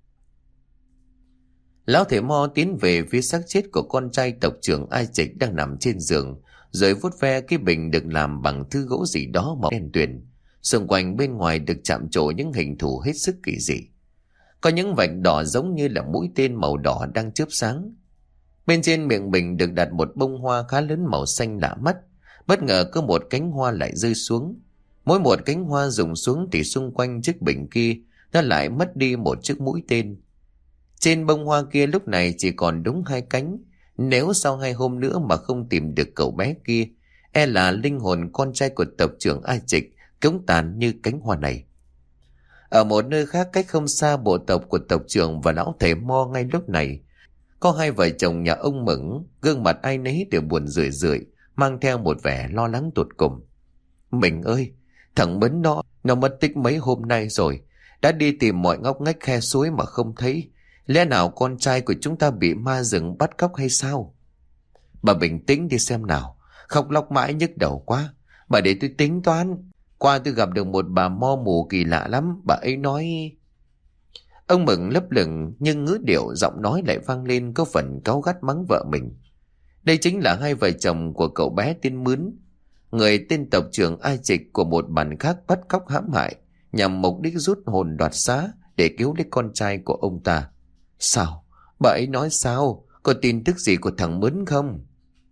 A: Lão thầy mo tiến về phía xác chết của con trai tộc trưởng Ai Trịch đang nằm trên giường, rồi vuốt ve cái bình được làm bằng thứ gỗ gì đó màu đen tuyền. Xung quanh bên ngoài được chạm trổ những hình thù hết sức kỳ dị. Có những vạch đỏ giống như là mũi tên màu đỏ đang chớp sáng. Bên trên miệng bình được đặt một bông hoa khá lớn màu xanh lạ mắt. Bất ngờ có một cánh hoa lại rơi xuống. Mỗi một cánh hoa rụng xuống thì xung quanh chiếc bình kia nó lại mất đi một chiếc mũi tên. Trên bông hoa kia lúc này chỉ còn đúng 2 cánh. Nếu sau 2 hôm nữa mà không tìm được cậu bé kia, e là linh hồn con trai của tộc trưởng Ai Trịch cũng tàn như cánh hoa này. Ở một nơi khác cách không xa bộ tộc của tộc trưởng và lão thầy mo ngay lúc này, có 2 vợ chồng nhà ông Mửng, gương mặt ai nấy đều buồn rười rượi, mang theo một vẻ lo lắng tột cùng. Mình ơi, thằng Mấn nó mất tích mấy hôm nay rồi, đã đi tìm mọi ngóc ngách khe suối mà không thấy. Lẽ nào con trai của chúng ta bị ma rừng bắt cóc hay sao? Bà bình tĩnh đi xem nào, khóc lóc mãi nhức đầu quá. Bà để tôi tính toán. Qua tôi gặp được một bà mo mù kỳ lạ lắm, bà ấy nói... Ông Mừng lấp lửng nhưng ngữ điệu giọng nói lại vang lên có phần cáu gắt mắng vợ mình. Đây chính là 2 vợ chồng của cậu bé tên Mướn, người tên tộc trưởng Ai Trịch của một bản khác bắt cóc hãm hại nhằm mục đích rút hồn đoạt xá để cứu lấy con trai của ông ta. Sao? Bà ấy nói sao? Có tin tức gì của thằng Mướn không?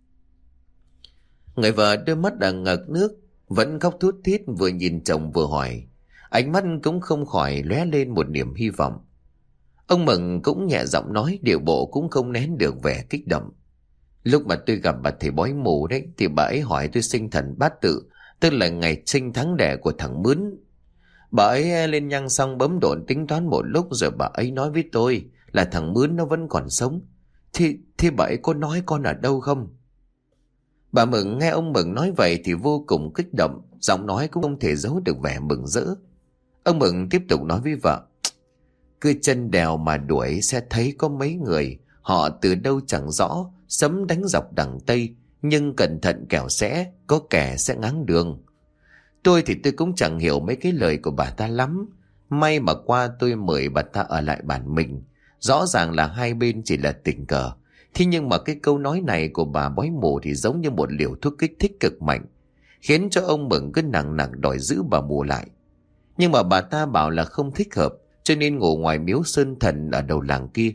A: Người vợ đôi mắt đã ngập nước, vẫn khóc thút thít, vừa nhìn chồng vừa hỏi. Ánh mắt cũng không khỏi lóe lên một niềm hy vọng. Ông Mừng cũng nhẹ giọng nói, điệu bộ cũng không nén được vẻ kích động. Lúc mà tôi gặp bà thầy bói mù đấy thì bà ấy hỏi tôi sinh thần bát tự, tức là ngày sinh tháng đẻ của thằng Mướn. Bà ấy lên nhang xong bấm độn tính toán một lúc rồi bà ấy nói với tôi là thằng Mướn nó vẫn còn sống. Thì bà ấy có nói con ở đâu không? Bà Mừng nghe ông Mừng nói vậy thì vô cùng kích động, giọng nói cũng không thể giấu được vẻ mừng rỡ. Ông Mừng tiếp tục nói với vợ. Cứ chân đèo mà đuổi sẽ thấy có mấy người, họ từ đâu chẳng rõ, sấm đánh dọc đằng Tây, nhưng cẩn thận kẻo sẽ, có kẻ sẽ ngáng đường. Tôi cũng chẳng hiểu mấy cái lời của bà ta lắm. May mà qua tôi mời bà ta ở lại bản mình. Rõ ràng là 2 bên chỉ là tình cờ. Thế nhưng mà cái câu nói này của bà bói mù thì giống như một liều thuốc kích thích cực mạnh, khiến cho ông Mừng cứ nặng nặng đòi giữ bà mù lại. Nhưng mà bà ta bảo là không thích hợp, cho nên ngủ ngoài miếu sơn thần ở đầu làng kia.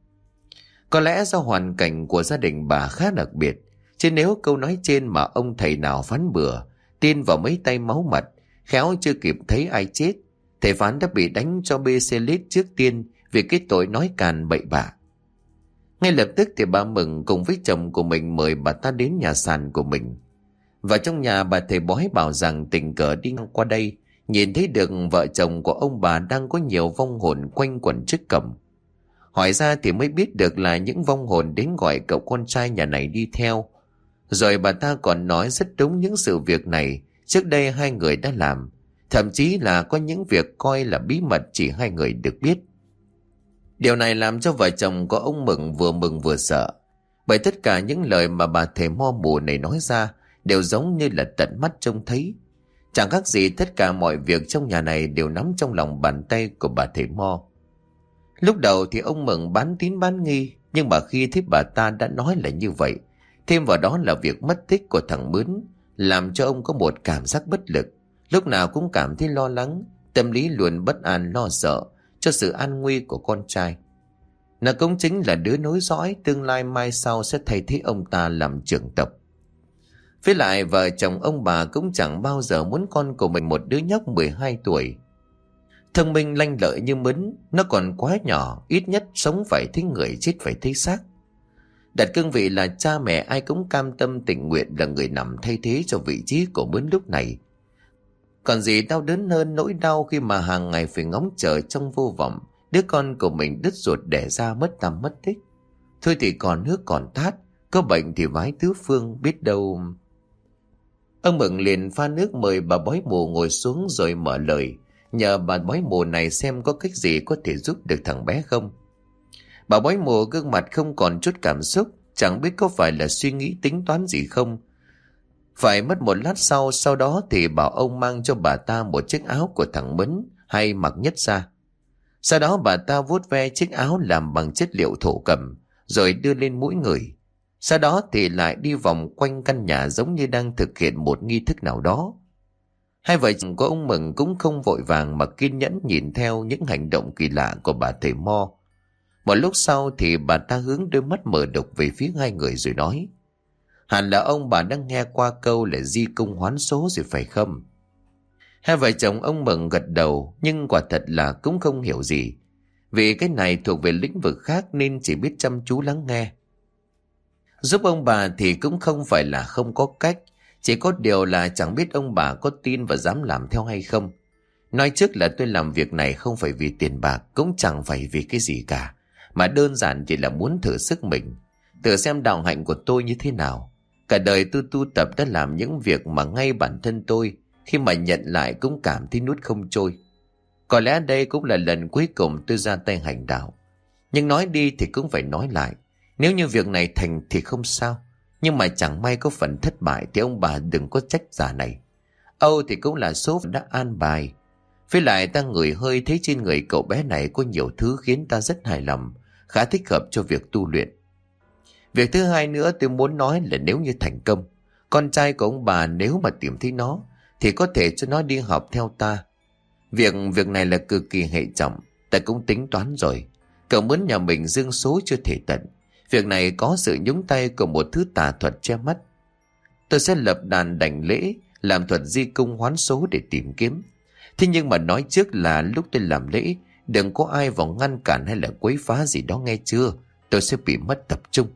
A: Có lẽ do hoàn cảnh của gia đình bà khá đặc biệt, chứ nếu câu nói trên mà ông thầy nào phán bừa, tin vào mấy tay máu mặt, khéo chưa kịp thấy ai chết, thầy phán đã bị đánh cho bê xe lít trước tiên vì cái tội nói càn bậy bạ. Ngay lập tức thì bà Mừng cùng với chồng của mình mời bà ta đến nhà sàn của mình. Và trong nhà bà thầy bói bảo rằng tình cờ đi ngang qua đây, nhìn thấy được vợ chồng của ông bà đang có nhiều vong hồn quanh quẩn trước cổng. Hỏi ra thì mới biết được là những vong hồn đến gọi cậu con trai nhà này đi theo. Rồi bà ta còn nói rất đúng những sự việc này trước đây 2 người đã làm, thậm chí là có những việc coi là bí mật chỉ 2 người được biết. Điều này làm cho vợ chồng của ông mừng vừa sợ, bởi tất cả những lời mà bà thầy mo mù này nói ra đều giống như là tận mắt trông thấy. Chẳng khác gì tất cả mọi việc trong nhà này đều nắm trong lòng bàn tay của bà thầy mo. Lúc đầu thì ông Mừng bán tín bán nghi, nhưng mà khi thấy bà ta đã nói là như vậy, thêm vào đó là việc mất tích của thằng Mướn, làm cho ông có một cảm giác bất lực, lúc nào cũng cảm thấy lo lắng, tâm lý luôn bất an lo sợ cho sự an nguy của con trai. Nó cũng chính là đứa nối dõi tương lai mai sau sẽ thay thế ông ta làm trưởng tộc. Với lại vợ chồng ông bà cũng chẳng bao giờ muốn con của mình một đứa nhóc 12 tuổi. Thông minh lanh lợi như Mấn, nó còn quá nhỏ, ít nhất sống phải thấy người, chết phải thấy xác. Đặt cương vị là cha mẹ, ai cũng cam tâm tình nguyện là người nằm thay thế cho vị trí của Mấn lúc này. Còn gì đau đớn hơn nỗi đau khi mà hàng ngày phải ngóng chờ trong vô vọng đứa con của mình đứt ruột đẻ ra mất tăm mất tích. Thôi thì còn nước còn tát, có bệnh thì vái tứ phương, biết đâu. Ông Mừng liền pha nước mời bà bói mù ngồi xuống rồi mở lời, nhờ bà bói mù này xem có cách gì có thể giúp được thằng bé không. Bà bói mù gương mặt không còn chút cảm xúc, chẳng biết có phải là suy nghĩ tính toán gì không. Phải mất một lát sau đó thì bảo ông mang cho bà ta một chiếc áo của thằng Mấn hay mặc nhất ra. Sau đó bà ta vuốt ve chiếc áo làm bằng chất liệu thổ cẩm, rồi đưa lên mũi người. Sau đó thì lại đi vòng quanh căn nhà giống như đang thực hiện một nghi thức nào đó. Hai vợ chồng của ông Mừng cũng không vội vàng mà kiên nhẫn nhìn theo những hành động kỳ lạ của bà thầy Mo. Một lúc sau thì bà ta hướng đôi mắt mở đục về phía hai người rồi nói: hẳn là ông bà đang nghe qua câu là di công hoán số rồi phải không? Hai vợ chồng ông Mừng gật đầu, nhưng quả thật là cũng không hiểu gì, vì cái này thuộc về lĩnh vực khác nên chỉ biết chăm chú lắng nghe. Giúp ông bà thì cũng không phải là không có cách, chỉ có điều là chẳng biết ông bà có tin và dám làm theo hay không. Nói trước là tôi làm việc này không phải vì tiền bạc, cũng chẳng phải vì cái gì cả, mà đơn giản chỉ là muốn thử sức mình, thử xem đạo hạnh của tôi như thế nào. Cả đời tôi tu tập đã làm những việc mà ngay bản thân tôi khi mà nhận lại cũng cảm thấy nuốt không trôi. Có lẽ đây cũng là lần cuối cùng tôi ra tay hành đạo. Nhưng nói đi thì cũng phải nói lại, nếu như việc này thành thì không sao, nhưng mà chẳng may có phần thất bại thì ông bà đừng có trách già này. Âu thì cũng là số đã an bài. Với lại ta ngửi hơi thấy trên người cậu bé này có nhiều thứ khiến ta rất hài lòng, khá thích hợp cho việc tu luyện. Việc thứ hai nữa tôi muốn nói là nếu như thành công, con trai của ông bà nếu mà tìm thấy nó thì có thể cho nó đi học theo ta. Việc này là cực kỳ hệ trọng, ta cũng tính toán rồi. Cậu Mướn nhà mình dương số chưa thể tận, việc này có sự nhúng tay của một thứ tà thuật che mắt. Tôi sẽ lập đàn đảnh lễ, làm thuật di công hoán số để tìm kiếm. Thế nhưng mà nói trước là lúc tôi làm lễ, đừng có ai vào ngăn cản hay là quấy phá gì đó nghe chưa, tôi sẽ bị mất tập trung.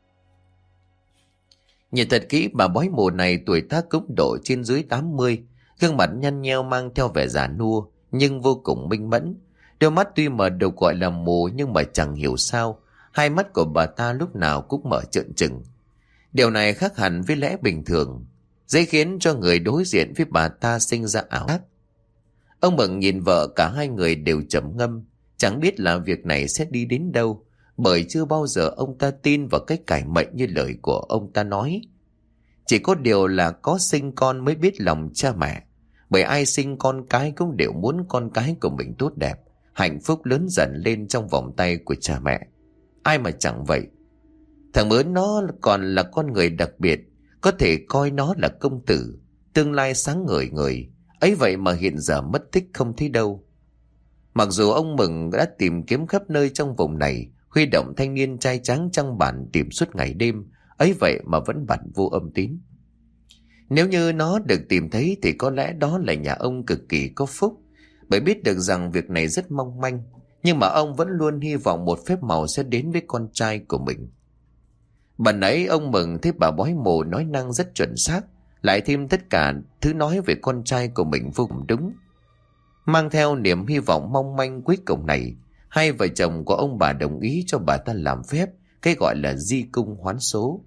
A: Nhìn thật kỹ bà bói mù này tuổi tác cũng độ trên dưới 80, gương mặt nhăn nheo mang theo vẻ già nua nhưng vô cùng minh mẫn. Đôi mắt tuy mở được gọi là mù nhưng mà chẳng hiểu sao hai mắt của bà ta lúc nào cũng mở trợn trừng. Điều này khác hẳn với lẽ bình thường, dễ khiến cho người đối diện với bà ta sinh ra ảo giác. Ông Mừng nhìn vợ, cả hai người đều trầm ngâm, chẳng biết là việc này sẽ đi đến đâu, bởi chưa bao giờ ông ta tin vào cái cải mệnh như lời của ông ta nói. Chỉ có điều là có sinh con mới biết lòng cha mẹ, bởi ai sinh con cái cũng đều muốn con cái của mình tốt đẹp, hạnh phúc lớn dần lên trong vòng tay của cha mẹ. Ai mà chẳng vậy. Thằng Mướn nó còn là con người đặc biệt, có thể coi nó là công tử, tương lai sáng ngời ngời, ấy vậy mà hiện giờ mất tích không thấy đâu. Mặc dù ông Mừng đã tìm kiếm khắp nơi trong vùng này, huy động thanh niên trai tráng trong bản tìm suốt ngày đêm, ấy vậy mà vẫn bặt vô âm tín. Nếu như nó được tìm thấy thì có lẽ đó là nhà ông cực kỳ có phúc, bởi biết được rằng việc này rất mong manh, nhưng mà ông vẫn luôn hy vọng một phép màu sẽ đến với con trai của mình. Bần ấy ông Mừng thấy bà bói mù nói năng rất chuẩn xác, lại thêm tất cả thứ nói về con trai của mình vô cùng đúng. Mang theo niềm hy vọng mong manh cuối cùng này, hai vợ chồng của ông bà đồng ý cho bà ta làm phép, cái gọi là di công hoán số.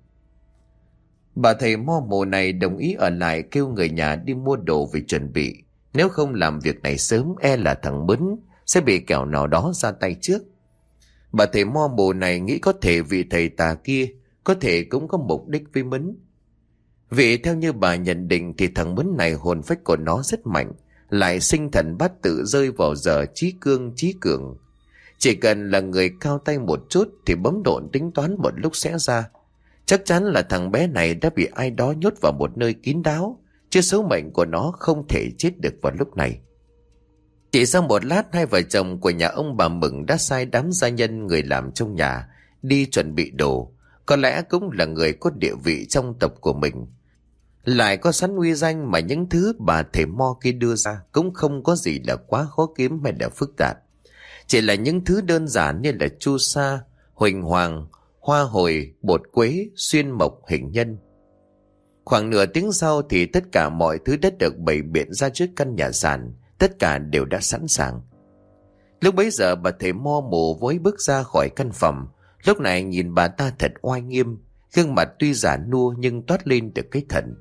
A: Bà thầy mo mồ này đồng ý ở lại, kêu người nhà đi mua đồ về chuẩn bị, nếu không làm việc này sớm e là thằng Mấn sẽ bị kẻo nào đó ra tay trước. Bà thầy mo mồ này nghĩ có thể vị thầy tà kia có thể cũng có mục đích với Mấn. Vì theo như bà nhận định thì thằng Mấn này hồn phách của nó rất mạnh, lại sinh thần bát tự rơi vào giờ trí cương trí cường. Chỉ cần là người cao tay một chút thì bấm độn tính toán một lúc sẽ ra. Chắc chắn là thằng bé này đã bị ai đó nhốt vào một nơi kín đáo, chứ số mệnh của nó không thể chết được vào lúc này. Chỉ sau một lát, hai vợ chồng của nhà ông bà Mừng đã sai đám gia nhân người làm trong nhà đi chuẩn bị đồ. Có lẽ cũng là người có địa vị trong tộc của mình, lại có sẵn uy danh, mà những thứ bà thầy mo kia đưa ra cũng không có gì là quá khó kiếm hay là phức tạp. Chỉ là những thứ đơn giản như là chu sa, huỳnh hoàng, hoa hồi, bột quế, xuyên mộc, hình nhân. Khoảng nửa tiếng sau thì tất cả mọi thứ đã được bày biện ra trước căn nhà sàn, tất cả đều đã sẵn sàng. Lúc bấy giờ bà thầy mo mù vối bước ra khỏi căn phòng. Lúc này nhìn bà ta thật oai nghiêm, gương mặt tuy già nua nhưng toát lên được cái thần.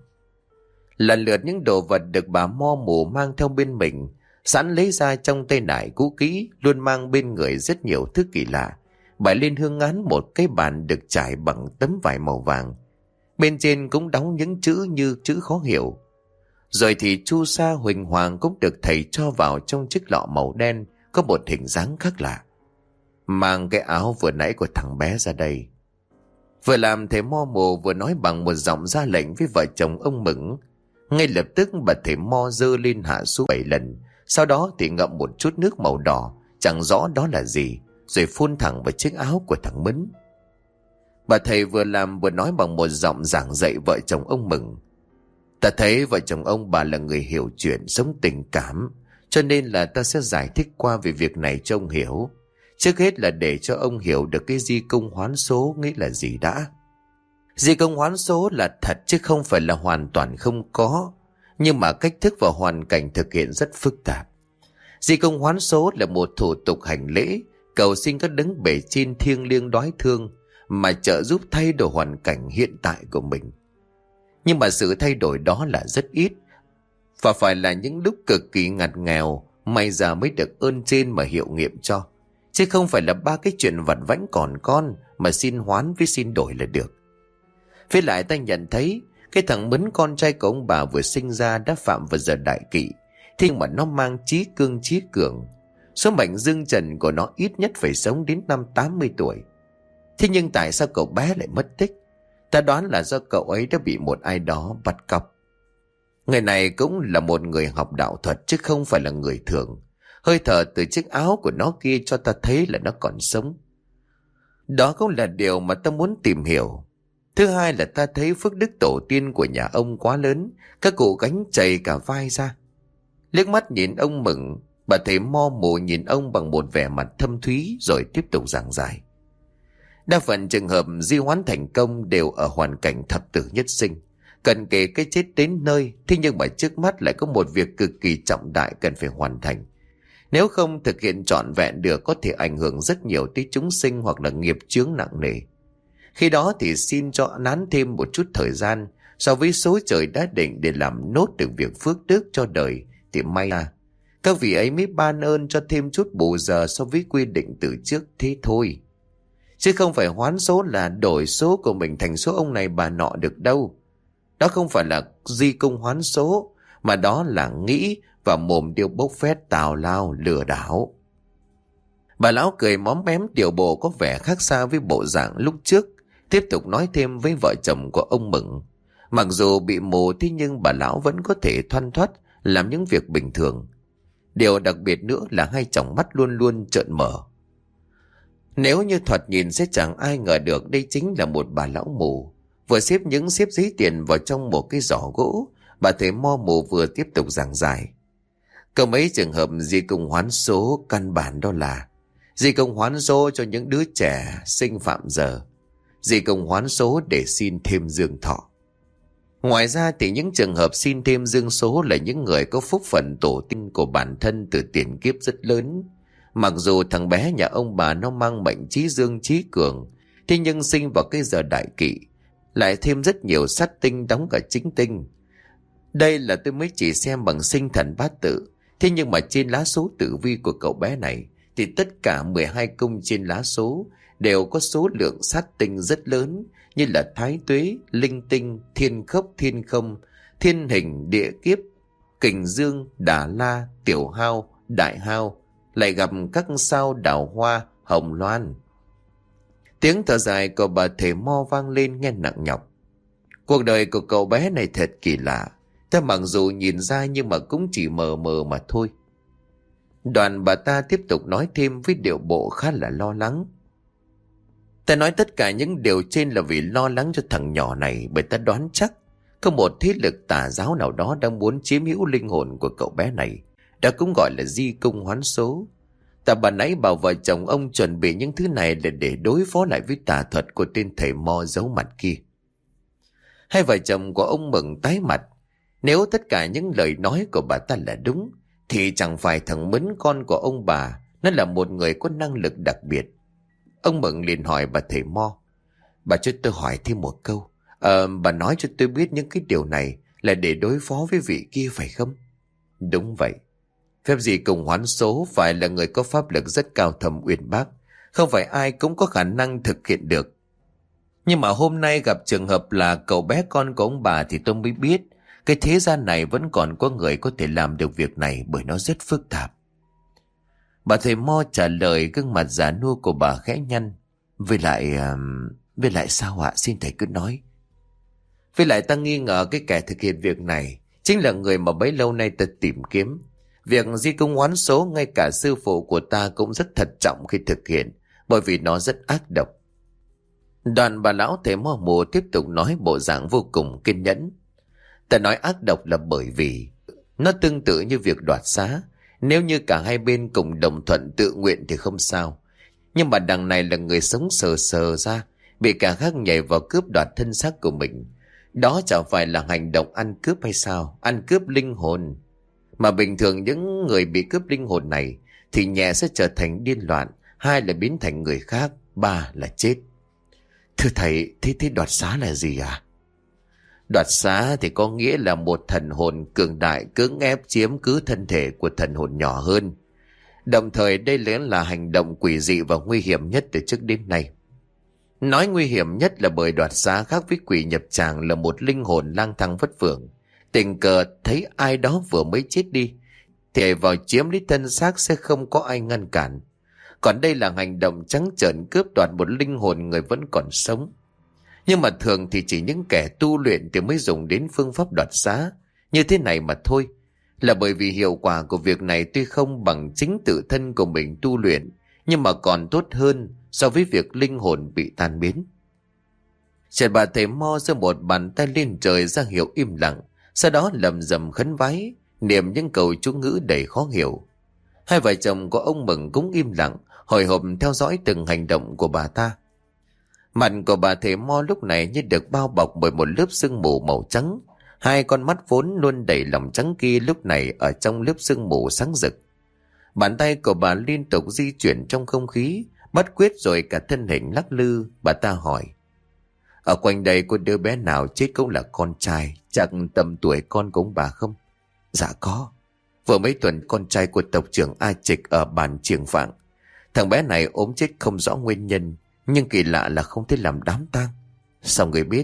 A: Lần lượt những đồ vật được bà mo mù mang theo bên mình, sẵn lấy ra trong tay nải cũ kỹ, luôn mang bên người rất nhiều thứ kỳ lạ. Bày lên hương án một cái bàn được trải bằng tấm vải màu vàng. Bên trên cũng đóng những chữ như chữ khó hiểu. Rồi thì chu sa huỳnh hoàng cũng được thầy cho vào trong chiếc lọ màu đen, có một hình dáng khác lạ. Mang cái áo vừa nãy của thằng bé ra đây. Vừa làm thầy mo mù vừa nói bằng một giọng ra lệnh với vợ chồng ông Mừng. Ngay lập tức bà thầy mo giơ lên hạ xuống 7 lần. Sau đó thì ngậm một chút nước màu đỏ, chẳng rõ đó là gì, rồi phun thẳng vào chiếc áo của thằng Mấn. Bà thầy vừa làm vừa nói bằng một giọng giảng dạy vợ chồng ông Mừng. Ta thấy vợ chồng ông bà là người hiểu chuyện, sống tình cảm, cho nên là ta sẽ giải thích qua về việc này cho ông hiểu. Trước hết là để cho ông hiểu được cái di công hoán số nghĩa là gì đã. Di công hoán số là thật chứ không phải là hoàn toàn không có, nhưng mà cách thức và hoàn cảnh thực hiện rất phức tạp. Di công hoán số là một thủ tục hành lễ cầu xin các đấng bề trên thiêng liêng đoái thương mà trợ giúp thay đổi hoàn cảnh hiện tại của mình. Nhưng mà sự thay đổi đó là rất ít, và phải là những lúc cực kỳ ngặt nghèo may ra mới được ơn trên mà hiệu nghiệm cho, chứ không phải là ba cái chuyện vặt vãnh còn con mà xin hoán với xin đổi là được. Với lại ta nhận thấy cái thằng Mấn con trai của ông bà vừa sinh ra đã phạm vào giờ đại kỵ, thế mà nó mang chí cương chí cường. Số mệnh dương trần của nó ít nhất phải sống đến năm 80 tuổi. Thế nhưng tại sao cậu bé lại mất tích? Ta đoán là do cậu ấy đã bị một ai đó bắt cóc. Người này cũng là một người học đạo thuật chứ không phải là người thường. Hơi thở từ chiếc áo của nó kia cho ta thấy là nó còn sống. Đó cũng là điều mà ta muốn tìm hiểu. Thứ hai là ta thấy phước đức tổ tiên của nhà ông quá lớn, các cụ gánh chày cả vai ra. Liếc mắt nhìn ông Mừng, bà thầy mo mù nhìn ông bằng một vẻ mặt thâm thúy rồi tiếp tục giảng giải. Đa phần trường hợp di hoán thành công đều ở hoàn cảnh thập tử nhất sinh, cần kể cái chết đến nơi. Thế nhưng mà trước mắt lại có một việc cực kỳ trọng đại cần phải hoàn thành. Nếu không thực hiện trọn vẹn được có thể ảnh hưởng rất nhiều tới chúng sinh hoặc là nghiệp chướng nặng nề. Khi đó thì xin cho nán thêm một chút thời gian so với số trời đã định để làm nốt được việc phước đức cho đời thì may ra các vị ấy mới ban ơn cho thêm chút bù giờ so với quy định từ trước thế thôi. Chứ không phải hoán số là đổi số của mình thành số ông này bà nọ được đâu. Đó không phải là di công hoán số, mà đó là nghĩ và mồm điêu bốc phét tào lao lừa đảo. Bà lão cười móm mém, điều bộ có vẻ khác xa với bộ dạng lúc trước, tiếp tục nói thêm với vợ chồng của ông Mừng. Mặc dù bị mù thế nhưng bà lão vẫn có thể thoăn thoắt làm những việc bình thường. Điều đặc biệt nữa là hai tròng mắt luôn luôn trợn mở. Nếu như thoạt nhìn sẽ chẳng ai ngờ được đây chính là một bà lão mù. Vừa xếp những xếp giấy tiền vào trong một cái giỏ gỗ, bà thầy mo mù vừa tiếp tục giảng giải. Có mấy trường hợp di công hoán số căn bản đó là di công hoán số cho những đứa trẻ sinh phạm giờ, di công hoán số để xin thêm dương thọ. Ngoài ra thì những trường hợp xin thêm dương số là những người có phúc phận tổ tiên của bản thân từ tiền kiếp rất lớn. Mặc dù thằng bé nhà ông bà nó mang mệnh chí dương chí cường, thế nhưng sinh vào cái giờ đại kỵ lại thêm rất nhiều sát tinh đóng cả chính tinh. Đây là tôi mới chỉ xem bằng sinh thần bát tự, thế nhưng mà trên lá số tử vi của cậu bé này thì tất cả 12 cung trên lá số đều có số lượng sát tinh rất lớn, như là thái tuế, linh tinh, thiên khốc, thiên không, thiên hình, địa kiếp, kình dương, đà la, tiểu hao, đại hao, lại gặp các sao đào hoa, hồng loan. Tiếng thở dài của bà thầy mo vang lên nghe nặng nhọc. Cuộc đời của cậu bé này thật kỳ lạ, ta mặc dù nhìn ra nhưng mà cũng chỉ mờ mờ mà thôi. Đoàn bà ta tiếp tục nói thêm với điệu bộ khá là lo lắng. Ta nói tất cả những điều trên là vì lo lắng cho thằng nhỏ này, bởi ta đoán chắc có một thế lực tà giáo nào đó đang muốn chiếm hữu linh hồn của cậu bé này. Đó cũng gọi là di công hoán số. Ta bà nãy bảo vợ chồng ông chuẩn bị những thứ này để đối phó lại với tà thuật của tên thầy mo giấu mặt kia. Hai vợ chồng của ông Mừng tái mặt. Nếu tất cả những lời nói của bà ta là đúng, thì chẳng phải thằng Mấn con của ông bà nó là một người có năng lực đặc biệt. Ông Mừng liền hỏi bà thầy mo: Bà cho tôi hỏi thêm một câu. Bà nói cho tôi biết những cái điều này là để đối phó với vị kia phải không? Đúng vậy. Phép di cùng hoán số phải là người có pháp lực rất cao thâm uyên bác, không phải ai cũng có khả năng thực hiện được. Nhưng mà hôm nay gặp trường hợp là cậu bé con của ông bà thì tôi mới biết cái thế gian này vẫn còn có người có thể làm được việc này, bởi nó rất phức tạp. Bà thầy mo trả lời, gương mặt già nua của bà khẽ nhăn. Với lại sao ạ? Xin thầy cứ nói. Với lại ta nghi ngờ cái kẻ thực hiện việc này chính là người mà bấy lâu nay ta tìm kiếm. Việc di công hoán số ngay cả sư phụ của ta cũng rất thận trọng khi thực hiện, bởi vì nó rất ác độc. Đoàn bà lão thầy mo mù tiếp tục nói bộ dạng vô cùng kiên nhẫn. Ta nói ác độc là bởi vì nó tương tự như việc đoạt xá. Nếu như cả hai bên cùng đồng thuận tự nguyện thì không sao. Nhưng mà đằng này là người sống sờ sờ ra, bị cả khác nhảy vào cướp đoạt thân xác của mình. Đó chẳng phải là hành động ăn cướp hay sao? Ăn cướp linh hồn. Mà bình thường những người bị cướp linh hồn này thì nhẹ sẽ trở thành điên loạn, hai là biến thành người khác, ba là chết. Thưa thầy, thế đoạt xá là gì à? Đoạt xá thì có nghĩa là một thần hồn cường đại cưỡng ép chiếm cứ thân thể của thần hồn nhỏ hơn. Đồng thời đây là hành động quỷ dị và nguy hiểm nhất từ trước đến nay. Nói nguy hiểm nhất là bởi đoạt xá khác với quỷ nhập tràng là một linh hồn lang thang vất vưởng. Tình cờ thấy ai đó vừa mới chết đi thì vào chiếm lấy thân xác sẽ không có ai ngăn cản. Còn đây là hành động trắng trợn cướp đoạt một linh hồn người vẫn còn sống. Nhưng mà thường thì chỉ những kẻ tu luyện thì mới dùng đến phương pháp đoạt xá như thế này mà thôi. Là bởi vì hiệu quả của việc này tuy không bằng chính tự thân của mình tu luyện, nhưng mà còn tốt hơn so với việc linh hồn bị tan biến. Chợt bà thầy mo giơ một bàn tay lên trời ra hiệu im lặng, sau đó lầm rầm khấn vái, niệm những câu chú ngữ đầy khó hiểu. Hai vợ chồng của ông Mừng cũng im lặng, hồi hộp theo dõi từng hành động của bà ta. Mặt của bà thầy mo lúc này như được bao bọc bởi một lớp sương mù màu trắng. Hai con mắt vốn luôn đầy lòng trắng kia lúc này ở trong lớp sương mù sáng rực. Bàn tay của bà liên tục di chuyển trong không khí, bắt quyết rồi cả thân hình lắc lư. Bà ta hỏi: Ở quanh đây có đứa bé nào chết cũng là con trai, chắc tầm tuổi con của ông bà không? Dạ có. Vừa mấy tuần con trai của tộc trưởng A Trịch ở bản Triềng Phạng. Thằng bé này ốm chết không rõ nguyên nhân, nhưng kỳ lạ là không thể làm đám tang. Sao người biết?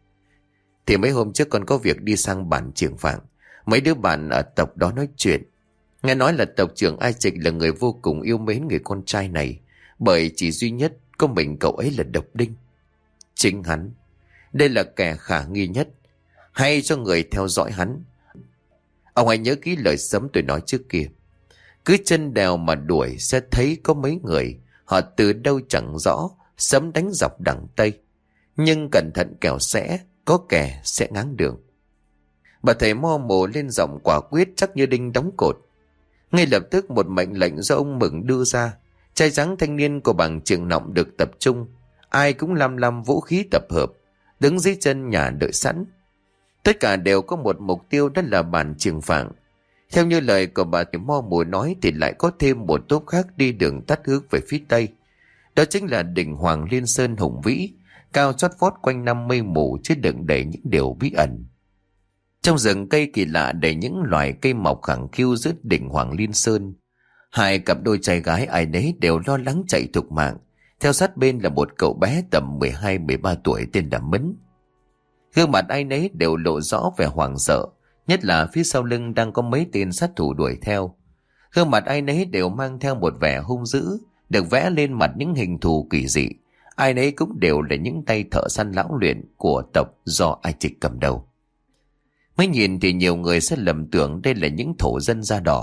A: Thì mấy hôm trước con có việc đi sang bản Triềng Phạng. Mấy đứa bạn ở tộc đó nói chuyện. Nghe nói là tộc trưởng A Trịch là người vô cùng yêu mến người con trai này, bởi chỉ duy nhất có mình cậu ấy là độc đinh. Chính hắn. Đây là kẻ khả nghi nhất. Hay cho người theo dõi hắn. Ông hãy nhớ kỹ lời sấm tôi nói trước kia. Cứ chân đèo mà đuổi sẽ thấy có mấy người, họ từ đâu chẳng rõ, sấm đánh dọc đằng Tây. Nhưng cẩn thận kẻo sẽ có kẻ sẽ ngáng đường. Bà thầy mo mồ lên giọng quả quyết chắc như đinh đóng cột. Ngay lập tức một mệnh lệnh do ông Mừng đưa ra. Trai trắng thanh niên của bảng Trường Nọng được tập trung. Ai cũng lăm vũ khí tập hợp, đứng dưới chân nhà đợi sẵn. Tất cả đều có một mục tiêu, đó là bản Trường Phạng. Theo như lời của bà thầy mo mùa nói thì lại có thêm một tốp khác đi đường tắt hướng về phía Tây. Đó chính là đỉnh Hoàng Liên Sơn hùng vĩ, cao chót vót quanh năm mây mù chứa đựng đầy những điều bí ẩn. Trong rừng cây kỳ lạ đầy những loài cây mọc khẳng khiu giữa đỉnh Hoàng Liên Sơn, hai cặp đôi trai gái ai nấy đều lo lắng chạy thục mạng. Theo sát bên là một cậu bé tầm 12-13 tuổi tên là Mấn. Gương mặt ai nấy đều lộ rõ vẻ hoảng sợ, nhất là phía sau lưng đang có mấy tên sát thủ đuổi theo. Gương mặt ai nấy đều mang theo một vẻ hung dữ, được vẽ lên mặt những hình thù kỳ dị. Ai nấy cũng đều là những tay thợ săn lão luyện của tộc do A Trịch cầm đầu. Mới nhìn thì nhiều người sẽ lầm tưởng đây là những thổ dân da đỏ,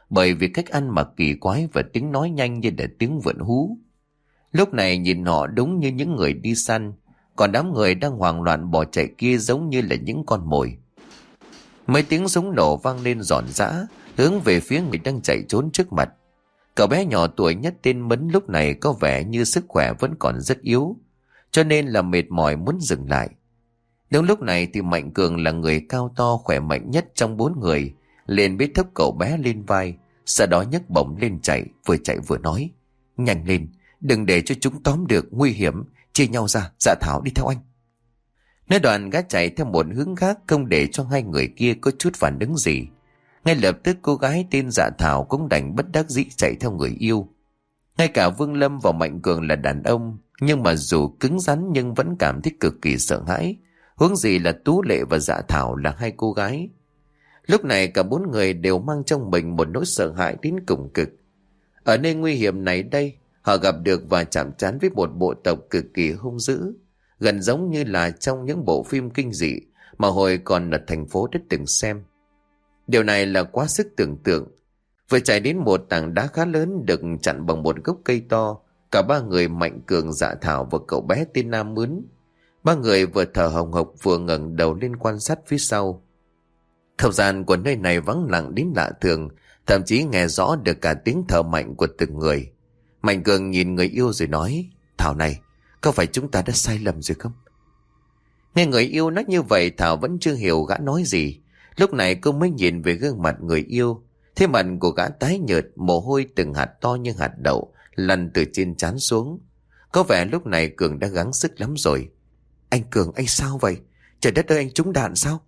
A: bởi vì cách ăn mặc kỳ quái và tiếng nói nhanh như là tiếng vượn hú. Lúc này nhìn họ đúng như những người đi săn, còn đám người đang hoảng loạn bỏ chạy kia giống như là những con mồi. Mấy tiếng súng nổ vang lên ròn rã, hướng về phía người đang chạy trốn trước mặt. Cậu bé nhỏ tuổi nhất tên Mấn lúc này có vẻ như sức khỏe vẫn còn rất yếu, cho nên là mệt mỏi muốn dừng lại. Đúng lúc này thì Mạnh Cường là người cao to khỏe mạnh nhất trong 4 người, liền bế thốc cậu bé lên vai, sau đó nhấc bổng lên chạy vừa nói: "Nhanh lên, đừng để cho chúng tóm được, nguy hiểm, chia nhau ra, Dạ Thảo đi theo anh." Nói đoạn gã chạy theo một hướng khác, không để cho hai người kia có chút phản ứng gì. Ngay lập tức cô gái tên Dạ Thảo cũng đành bất đắc dĩ chạy theo người yêu. Ngay cả Vương Lâm và Mạnh Cường là đàn ông, nhưng mà dù cứng rắn nhưng vẫn cảm thấy cực kỳ sợ hãi, huống gì là Tú Lệ và Dạ Thảo là hai cô gái. Lúc này cả 4 người đều mang trong mình một nỗi sợ hãi đến cùng cực. Ở nơi nguy hiểm này đây, họ gặp được và chạm trán với một bộ tộc cực kỳ hung dữ, gần giống như là trong những bộ phim kinh dị mà hồi còn ở thành phố đã từng xem. Điều này là quá sức tưởng tượng. Vừa chạy đến một tảng đá khá lớn được chặn bằng một gốc cây to, cả 3 người Mạnh Cường, Dạ Thảo và cậu bé tên Nam Mướn. 3 người vừa thở hồng hộc vừa ngẩng đầu lên quan sát phía sau. Không gian của nơi này vắng lặng đến lạ thường, thậm chí nghe rõ được cả tiếng thở mạnh của từng người. Mạnh Cường nhìn người yêu rồi nói: "Thảo này, có phải chúng ta đã sai lầm rồi không?" Nghe người yêu nói như vậy, Thảo vẫn chưa hiểu gã nói gì. Lúc này cô mới nhìn về gương mặt người yêu. Thế mặt của gã tái nhợt, mồ hôi từng hạt to như hạt đậu lăn từ trên trán xuống. Có vẻ lúc này Cường đã gắng sức lắm rồi. "Anh Cường, anh sao vậy? Trời đất ơi, anh trúng đạn sao?"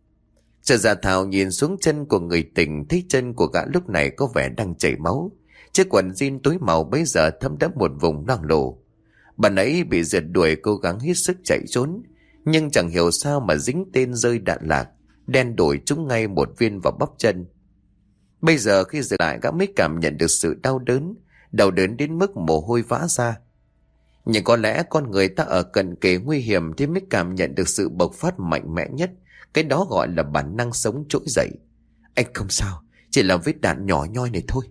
A: Dạ Thảo nhìn xuống chân của người tình, thấy chân của gã lúc này có vẻ đang chảy máu. Chiếc quần jean tối màu bây giờ thấm đẫm một vùng loang lổ. Bà nãy bị rượt đuổi cố gắng hết sức chạy trốn, nhưng chẳng hiểu sao mà dính tên rơi đạn lạc, đen đổi trúng ngay một viên vào bắp chân. Bây giờ khi dừng lại, gã mới cảm nhận được sự đau đớn đến mức mồ hôi vã ra. Nhưng có lẽ con người ta ở cận kề nguy hiểm thì mới cảm nhận được sự bộc phát mạnh mẽ nhất, cái đó gọi là bản năng sống trỗi dậy. "Anh không sao, chỉ là vết đạn nhỏ nhoi này thôi."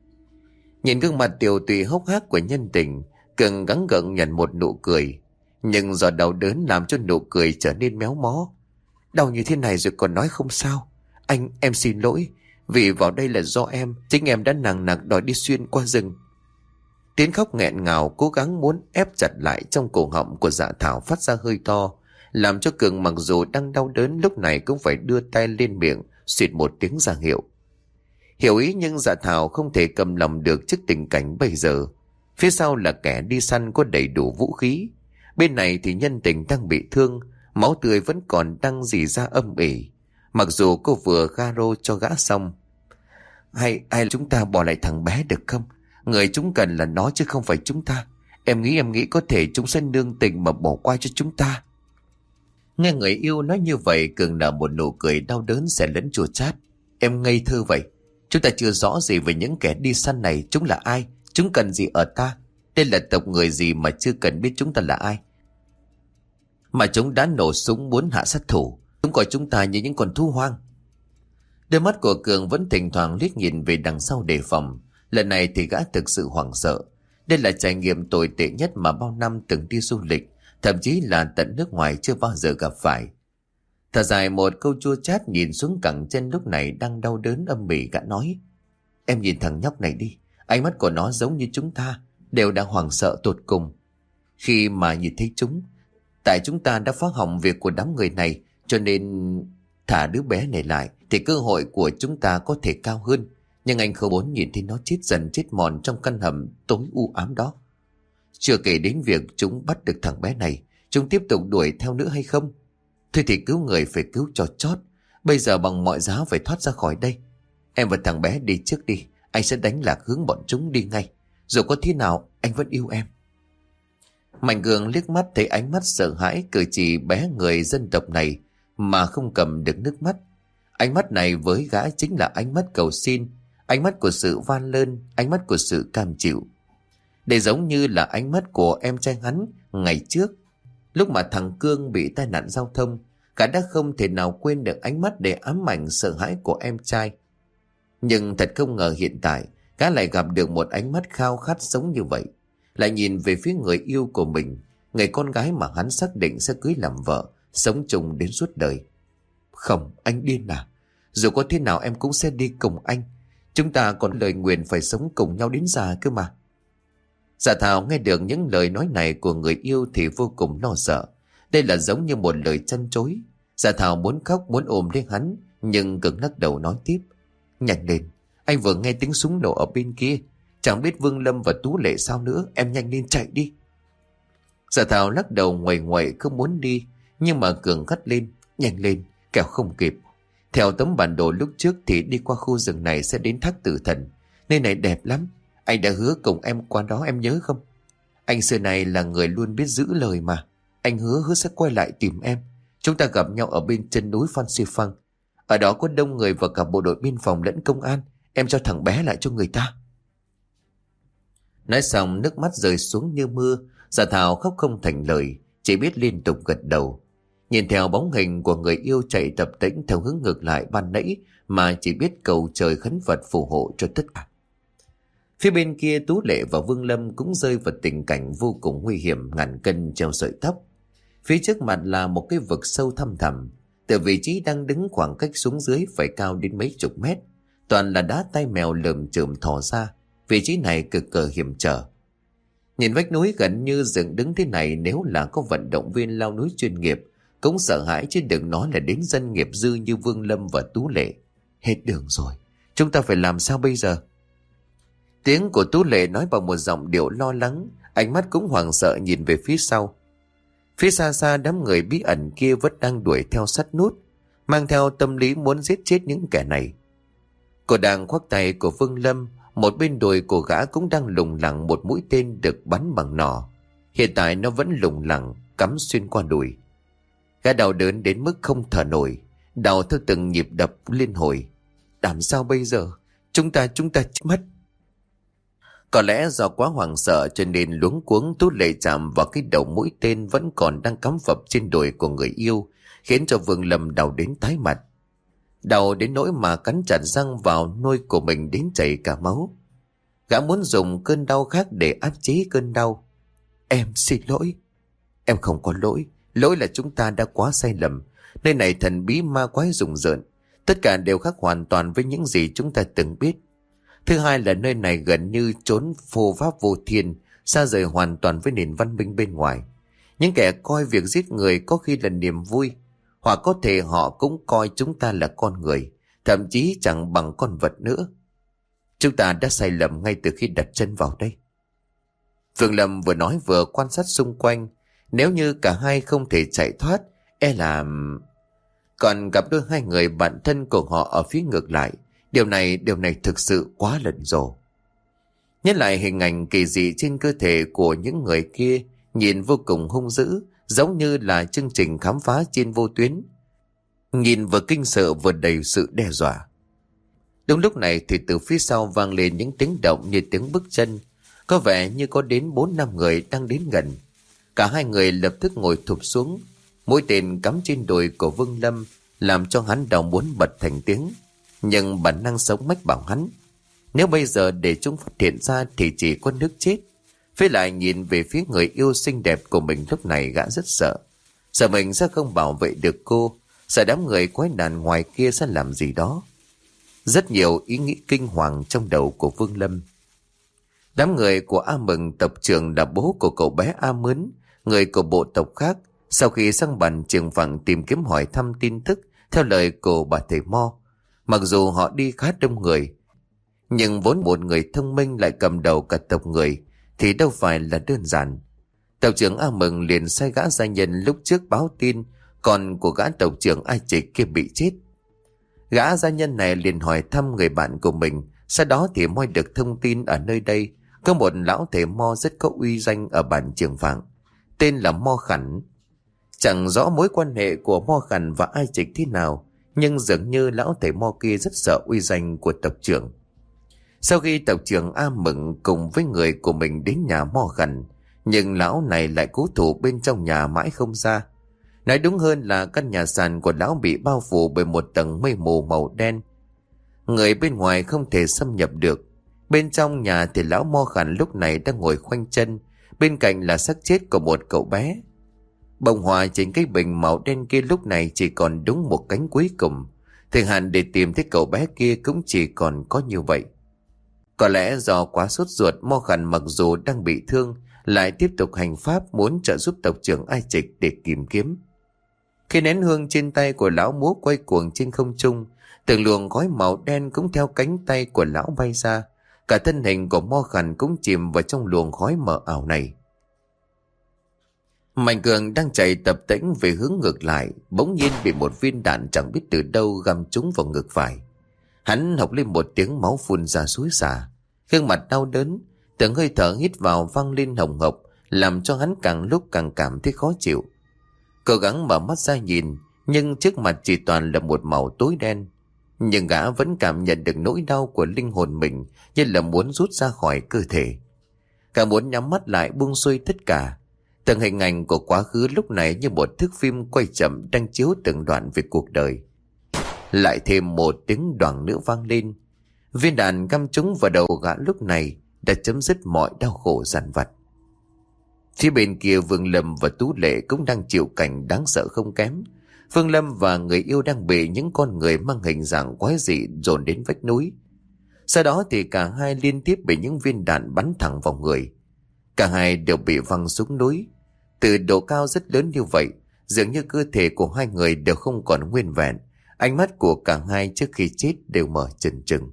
A: Nhìn gương mặt tiều tụy hốc hác của nhân tình, Cường gắng gượng nhận một nụ cười, nhưng do đau đớn làm cho nụ cười trở nên méo mó. "Đau như thế này rồi còn nói không sao. Em xin lỗi, vì vào đây là do em, chính em đã nằng nặc đòi đi xuyên qua rừng." Tiếng khóc nghẹn ngào cố gắng muốn ép chặt lại trong cổ họng của Dạ Thảo phát ra hơi to, làm cho Cường mặc dù đang đau đớn lúc này cũng phải đưa tay lên miệng xịt một tiếng ra hiệu. Hiểu ý nhưng Dạ Thảo không thể cầm lòng được trước tình cảnh bây giờ. Phía sau là kẻ đi săn có đầy đủ vũ khí, bên này thì nhân tình đang bị thương, máu tươi vẫn còn đang rỉ ra âm ỉ. Mặc dù cô vừa garo cho gã xong. Hay chúng ta bỏ lại thằng bé được không? Người chúng cần là nó chứ không phải chúng ta. Em nghĩ có thể chúng sẽ nương tình mà bỏ qua cho chúng ta." Nghe người yêu nói như vậy, Cường nở một nụ cười đau đớn xen lẫn chua chát. "Em ngây thơ vậy. Chúng ta chưa rõ gì về những kẻ đi săn này. Chúng là ai? Chúng cần gì ở ta? Đây là tộc người gì mà chưa cần biết chúng ta là ai? Mà chúng đã nổ súng muốn hạ sát thủ. Chúng coi chúng ta như những con thú hoang." Đôi mắt của Cường vẫn thỉnh thoảng liếc nhìn về đằng sau đề phòng. Lần này thì gã thực sự hoảng sợ. Đây là trải nghiệm tồi tệ nhất mà bao năm từng đi du lịch, thậm chí là tận nước ngoài chưa bao giờ gặp phải. Thở dài một câu chua chát nhìn xuống cẳng chân lúc này đang đau đớn âm ỉ, gã nói: "Em nhìn thằng nhóc này đi, ánh mắt của nó giống như chúng ta, đều đang hoảng sợ tột cùng. Khi mà nhìn thấy chúng, tại chúng ta đã phá hỏng việc của đám người này, cho nên thả đứa bé này lại thì cơ hội của chúng ta có thể cao hơn. Nhưng anh không muốn nhìn thấy nó chết dần chết mòn trong căn hầm tối u ám đó. Chưa kể đến việc chúng bắt được thằng bé này, chúng tiếp tục đuổi theo nữa hay không? Thôi thì cứu người phải cứu cho chót. Bây giờ bằng mọi giá phải thoát ra khỏi đây. Em và thằng bé đi trước đi, anh sẽ đánh lạc hướng bọn chúng đi ngay. Dù có thế nào anh vẫn yêu em." Mạnh Cường liếc mắt thấy ánh mắt sợ hãi cử chỉ bé người dân tộc này mà không cầm được nước mắt. Ánh mắt này với gã chính là ánh mắt cầu xin, ánh mắt của sự van lơn, ánh mắt của sự cam chịu. Để giống như là ánh mắt của em trai hắn ngày trước, lúc mà thằng Cương bị tai nạn giao thông, gã đã không thể nào quên được ánh mắt để ám ảnh sợ hãi của em trai. Nhưng thật không ngờ hiện tại gã lại gặp được một ánh mắt khao khát sống như vậy. Lại nhìn về phía người yêu của mình, người con gái mà hắn xác định sẽ cưới làm vợ, sống chung đến suốt đời. Không, anh điên à? Dù có thế nào em cũng sẽ đi cùng anh. Chúng ta còn lời nguyền phải sống cùng nhau đến già cơ mà. Dạ Thảo nghe được những lời nói này của người yêu thì vô cùng lo sợ. Đây là giống như một lời trăn trối. Dạ Thảo muốn khóc muốn ôm lấy hắn, nhưng cực lắc đầu nói tiếp. Nhanh lên, anh vừa nghe tiếng súng nổ ở bên kia. Chẳng biết Vương Lâm và Tú Lệ sao nữa. Em nhanh lên chạy đi. Dạ Thảo lắc đầu nguầy nguậy không muốn đi, nhưng mà Cường gắt lên. Nhanh lên, kẻo không kịp. Theo tấm bản đồ lúc trước thì đi qua khu rừng này sẽ đến Thác Tử Thần. Nơi này đẹp lắm. Anh đã hứa cùng em qua đó, em nhớ không? Anh xưa này là người luôn biết giữ lời mà. Anh hứa sẽ quay lại tìm em. Chúng ta gặp nhau ở bên chân núi Phan Xi Phăng. Ở đó có đông người và cả bộ đội biên phòng lẫn công an. Em cho thằng bé lại cho người ta. Nói xong nước mắt rơi xuống như mưa. Dạ Thảo khóc không thành lời, chỉ biết liên tục gật đầu. Nhìn theo bóng hình của người yêu chạy tập tễnh theo hướng ngược lại ban nãy, mà chỉ biết cầu trời khấn Phật phù hộ cho tất cả. Phía bên kia Tú Lệ và Vương Lâm cũng rơi vào tình cảnh vô cùng nguy hiểm, ngàn cân treo sợi tóc. Phía trước mặt là một cái vực sâu thăm thẳm. Từ vị trí đang đứng khoảng cách xuống dưới phải cao đến mấy chục mét. Toàn là đá tai mèo lởm chởm thò ra. Vị trí này cực kỳ hiểm trở. Nhìn vách núi gần như dựng đứng thế này, nếu là có vận động viên leo núi chuyên nghiệp cũng sợ hãi, chứ đừng nói là đến dân nghiệp dư như Vương Lâm và Tú Lệ. Hết đường rồi, chúng ta phải làm sao bây giờ? Tiếng của Tú Lệ nói bằng một giọng điệu lo lắng, ánh mắt cũng hoảng sợ nhìn về phía sau. Phía xa xa đám người bí ẩn kia vẫn đang đuổi theo sát nút, mang theo tâm lý muốn giết chết những kẻ này. Cô đang khoác tay của Vương Lâm, một bên đùi của gã cũng đang lủng lẳng một mũi tên được bắn bằng nỏ. Hiện tại nó vẫn lủng lẳng cắm xuyên qua đùi. Gã đau đớn đến mức không thở nổi, đau theo từng nhịp đập liên hồi. Làm sao bây giờ? Chúng ta mất. Có lẽ do quá hoảng sợ cho nên luống cuống, Tú Lệ chạm vào cái đầu mũi tên vẫn còn đang cắm phập trên đùi của người yêu, khiến cho Vương Lâm đau đến tái mặt. Đau đến nỗi mà cắn chặt răng vào nôi của mình đến chảy cả máu. Gã muốn dùng cơn đau khác để áp chế cơn đau. Em xin lỗi. Em không có lỗi. Lỗi là chúng ta đã quá sai lầm. Nơi này thần bí ma quái rùng rợn. Tất cả đều khác hoàn toàn với những gì chúng ta từng biết. Thứ hai là nơi này gần như trốn phù pháp vô thiên, xa rời hoàn toàn với nền văn minh bên ngoài. Những kẻ coi việc giết người có khi là niềm vui, hoặc có thể họ cũng coi chúng ta là con người, thậm chí chẳng bằng con vật nữa. Chúng ta đã sai lầm ngay từ khi đặt chân vào đây. Vương Lâm vừa nói vừa quan sát xung quanh. Nếu như cả hai không thể chạy thoát, e là... Còn gặp đôi hai người bạn thân của họ ở phía ngược lại. Điều này thực sự quá lẫn rồ. Nhớ lại hình ảnh kỳ dị trên cơ thể của những người kia, nhìn vô cùng hung dữ, giống như là chương trình khám phá trên vô tuyến. Nhìn vừa kinh sợ vừa đầy sự đe dọa. Đúng lúc này thì từ phía sau vang lên những tiếng động như tiếng bước chân. Có vẻ như có đến 4-5 người đang đến gần. Cả hai người lập tức ngồi thụp xuống. Mũi tên cắm trên đùi của Vương Lâm làm cho hắn đau muốn bật thành tiếng. Nhưng bản năng sống mách bảo hắn, nếu bây giờ để chúng phát hiện ra thì chỉ có nước chết. Với lại nhìn về phía người yêu xinh đẹp của mình lúc này, gã rất sợ. Sợ mình sẽ không bảo vệ được cô, sợ đám người quái đàn ngoài kia sẽ làm gì đó. Rất nhiều ý nghĩ kinh hoàng trong đầu của Vương Lâm. Đám người của A Mừng, tộc trưởng là bố của cậu bé A Mướn, người của bộ tộc khác, sau khi sang bàn trường phẳng tìm kiếm hỏi thăm tin tức theo lời của bà thầy Mo. Mặc dù họ đi khá đông người, nhưng vốn một người thông minh lại cầm đầu cả tộc người thì đâu phải là đơn giản. Tộc trưởng A Mừng liền sai gã gia nhân lúc trước báo tin con của gã tộc trưởng A Trịch kia bị chết. Gã gia nhân này liền hỏi thăm người bạn của mình, sau đó thì moi được thông tin ở nơi đây có một lão thầy Mo rất có uy danh ở bản Trường Phạng, tên là Mo Khẩn. Chẳng rõ mối quan hệ của Mo Khẩn và A Trịch thế nào, nhưng dường như lão thầy Mo kia rất sợ uy danh của tộc trưởng. Sau khi tộc trưởng A Mừng cùng với người của mình đến nhà Mo Khẩn, nhưng lão này lại cố thủ bên trong nhà mãi không ra. Nói đúng hơn là căn nhà sàn của lão bị bao phủ bởi một tầng mây mù màu đen. Người bên ngoài không thể xâm nhập được. Bên trong nhà thì lão Mo Khản lúc này đang ngồi khoanh chân, bên cạnh là xác chết của một cậu bé. Bông hoa trên cái bình màu đen kia lúc này chỉ còn đúng một cánh cuối cùng. Thời hạn để tìm thấy cậu bé kia cũng chỉ còn có như vậy. Có lẽ do quá sốt ruột, Mo Khản mặc dù đang bị thương lại tiếp tục hành pháp muốn trợ giúp tộc trưởng Ai Trịch để tìm kiếm. Khi nén hương trên tay của lão múa quay cuồng trên không trung, từng luồng khói màu đen cũng theo cánh tay của lão bay ra. Cả thân hình của Mo Khản cũng chìm vào trong luồng khói mờ ảo này. Mạnh Cường đang chạy tập tễnh về hướng ngược lại, bỗng nhiên bị một viên đạn chẳng biết từ đâu găm trúng vào ngực phải. Hắn hộc lên một tiếng, máu phun ra xối xả, gương mặt đau đớn, từng hơi thở hít vào vang lên hồng hộc, làm cho hắn càng lúc càng cảm thấy khó chịu. Cố gắng mở mắt ra nhìn, nhưng trước mặt chỉ toàn là một màu tối đen. Nhưng gã vẫn cảm nhận được nỗi đau của linh hồn mình, như là muốn rút ra khỏi cơ thể. Cả muốn nhắm mắt lại buông xuôi tất cả. Từng hình ảnh của quá khứ lúc này như một thước phim quay chậm đang chiếu từng đoạn về cuộc đời. Lại thêm một tiếng đoảng nữa vang lên. Viên đạn găm trúng vào đầu gã lúc này đã chấm dứt mọi đau khổ dằn vặt. Phía bên kia Vương Lâm và Tú Lệ cũng đang chịu cảnh đáng sợ không kém. Vương Lâm và người yêu đang bị những con người mang hình dạng quái dị dồn đến vách núi. Sau đó thì cả hai liên tiếp bị những viên đạn bắn thẳng vào người. Cả hai đều bị văng xuống núi. Từ độ cao rất lớn như vậy, dường như cơ thể của hai người đều không còn nguyên vẹn. Ánh mắt của cả hai trước khi chết đều mở trừng trừng.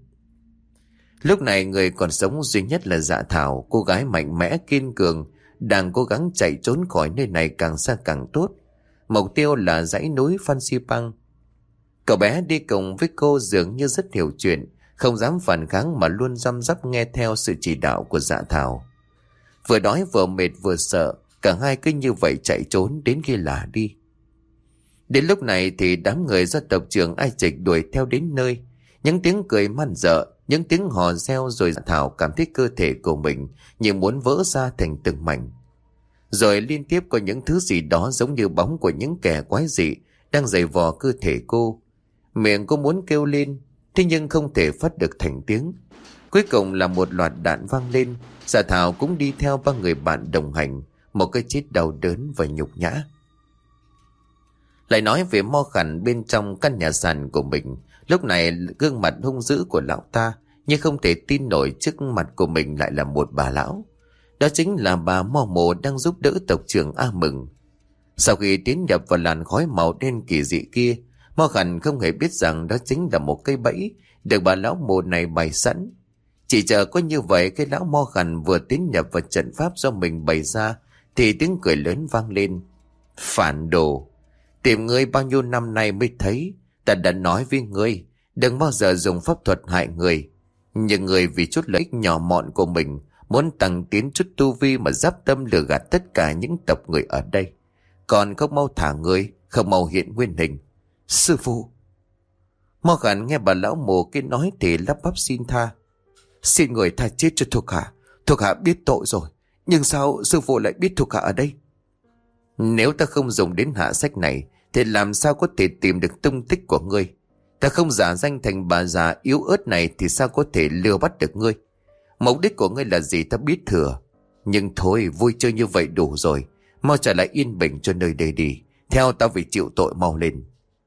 A: Lúc này người còn sống duy nhất là Dạ Thảo, cô gái mạnh mẽ kiên cường, đang cố gắng chạy trốn khỏi nơi này càng xa càng tốt. Mục tiêu là dãy núi Phan Xipang. Cậu bé đi cùng với cô dường như rất hiểu chuyện, không dám phản kháng mà luôn răm rắp nghe theo sự chỉ đạo của Dạ Thảo. Vừa đói vừa mệt vừa sợ, cả hai cứ như vậy chạy trốn đến khi lả đi. Đến lúc này thì đám người do tộc trưởng Ai Trịch đuổi theo đến nơi. Những tiếng cười man dợ, những tiếng hò reo, rồi Dạ Thảo cảm thấy cơ thể của mình như muốn vỡ ra thành từng mảnh. Rồi liên tiếp có những thứ gì đó giống như bóng của những kẻ quái dị đang giày vò cơ thể cô. Miệng cô muốn kêu lên, thế nhưng không thể phát được thành tiếng. Cuối cùng là một loạt đạn vang lên. Dạ Thảo cũng đi theo ba người bạn đồng hành, một cái chết đau đớn và nhục nhã. Lại nói về Mo Khản bên trong căn nhà sàn của mình, lúc này gương mặt hung dữ của lão ta, nhưng không thể tin nổi trước mặt của mình lại là một bà lão. Đó chính là bà Mo Mồ đang giúp đỡ tộc trưởng A Mừng. Sau khi tiến nhập vào làn khói màu đen kỳ dị kia, Mo Khản không hề biết rằng đó chính là một cây bẫy được bà lão Mồ này bày sẵn. Chỉ chờ có như vậy, cái lão Mo Khản vừa tiến nhập vào trận pháp do mình bày ra thì tiếng cười lớn vang lên. Phản đồ! Tìm ngươi bao nhiêu năm nay mới thấy. Ta đã nói với ngươi, đừng bao giờ dùng pháp thuật hại người. Nhưng người vì chút lợi ích nhỏ mọn của mình, muốn tăng tiến chút tu vi mà giáp tâm lừa gạt tất cả những tộc người ở đây. Còn không mau thả ngươi, không mau hiện nguyên hình. Sư phụ! Mo Khản nghe bà lão Mồ kia nói thì lắp bắp xin tha. Xin người tha chết cho thuộc hạ. Thuộc hạ biết tội rồi, nhưng sao sư phụ lại biết thuộc hạ ở đây? Nếu ta không dùng đến hạ sách này thì làm sao có thể tìm được tung tích của ngươi? Ta không giả danh thành bà già yếu ớt này thì sao có thể lừa bắt được ngươi? Mục đích của ngươi là gì ta biết thừa. Nhưng thôi, vui chơi như vậy đủ rồi. Mau trở lại yên bình cho nơi đây đi. Theo ta phải chịu tội, mau lên.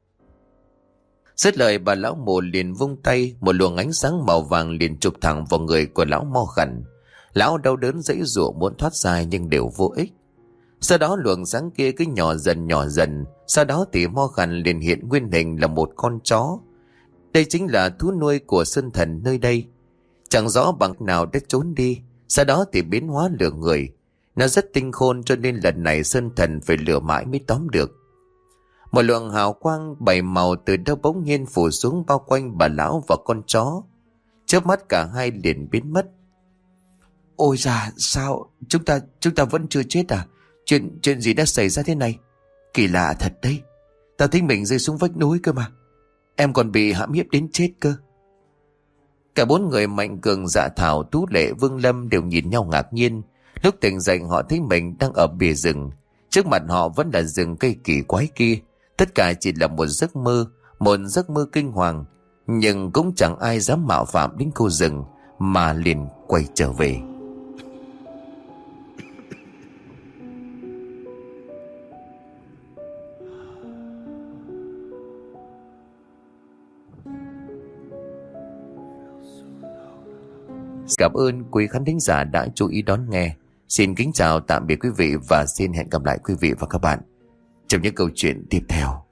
A: Dứt lời bà lão Mồ liền vung tay, một luồng ánh sáng màu vàng liền chụp thẳng vào người của lão Mo Khản. Lão đau đớn giãy giụa muốn thoát ra nhưng đều vô ích. Sau đó luồng sáng kia cứ nhỏ dần, sau đó thì Mo Khản liền hiện nguyên hình là một con chó. Đây chính là thú nuôi của Sơn Thần nơi đây. Chẳng rõ bằng nào đã trốn đi, sau đó thì biến hóa lừa người. Nó rất tinh khôn cho nên lần này Sơn Thần phải lừa mãi mới tóm được. Một luồng hào quang bảy màu từ đâu bỗng nhiên phủ xuống bao quanh bà lão và con chó. Chớp mắt cả hai liền biến mất. Ôi già, sao chúng ta vẫn chưa chết à? Chuyện gì đã xảy ra thế này? Kỳ lạ thật đấy. Ta thấy mình rơi xuống vách núi cơ mà. Em còn bị hãm hiếp đến chết cơ. Cả bốn người Mạnh Cường, Dạ Thảo, Tú Lệ, Vương Lâm đều nhìn nhau ngạc nhiên. Lúc tỉnh dậy họ thấy mình đang ở bìa rừng. Trước mặt họ vẫn là rừng cây kỳ quái kia. Tất cả chỉ là một giấc mơ kinh hoàng. nhưng cũng chẳng ai dám mạo phạm đến cô rừng mà liền quay trở về. Cảm ơn quý khán thính giả đã chú ý đón nghe. Xin kính chào tạm biệt quý vị và xin hẹn gặp lại quý vị và các bạn trong những câu chuyện tiếp theo.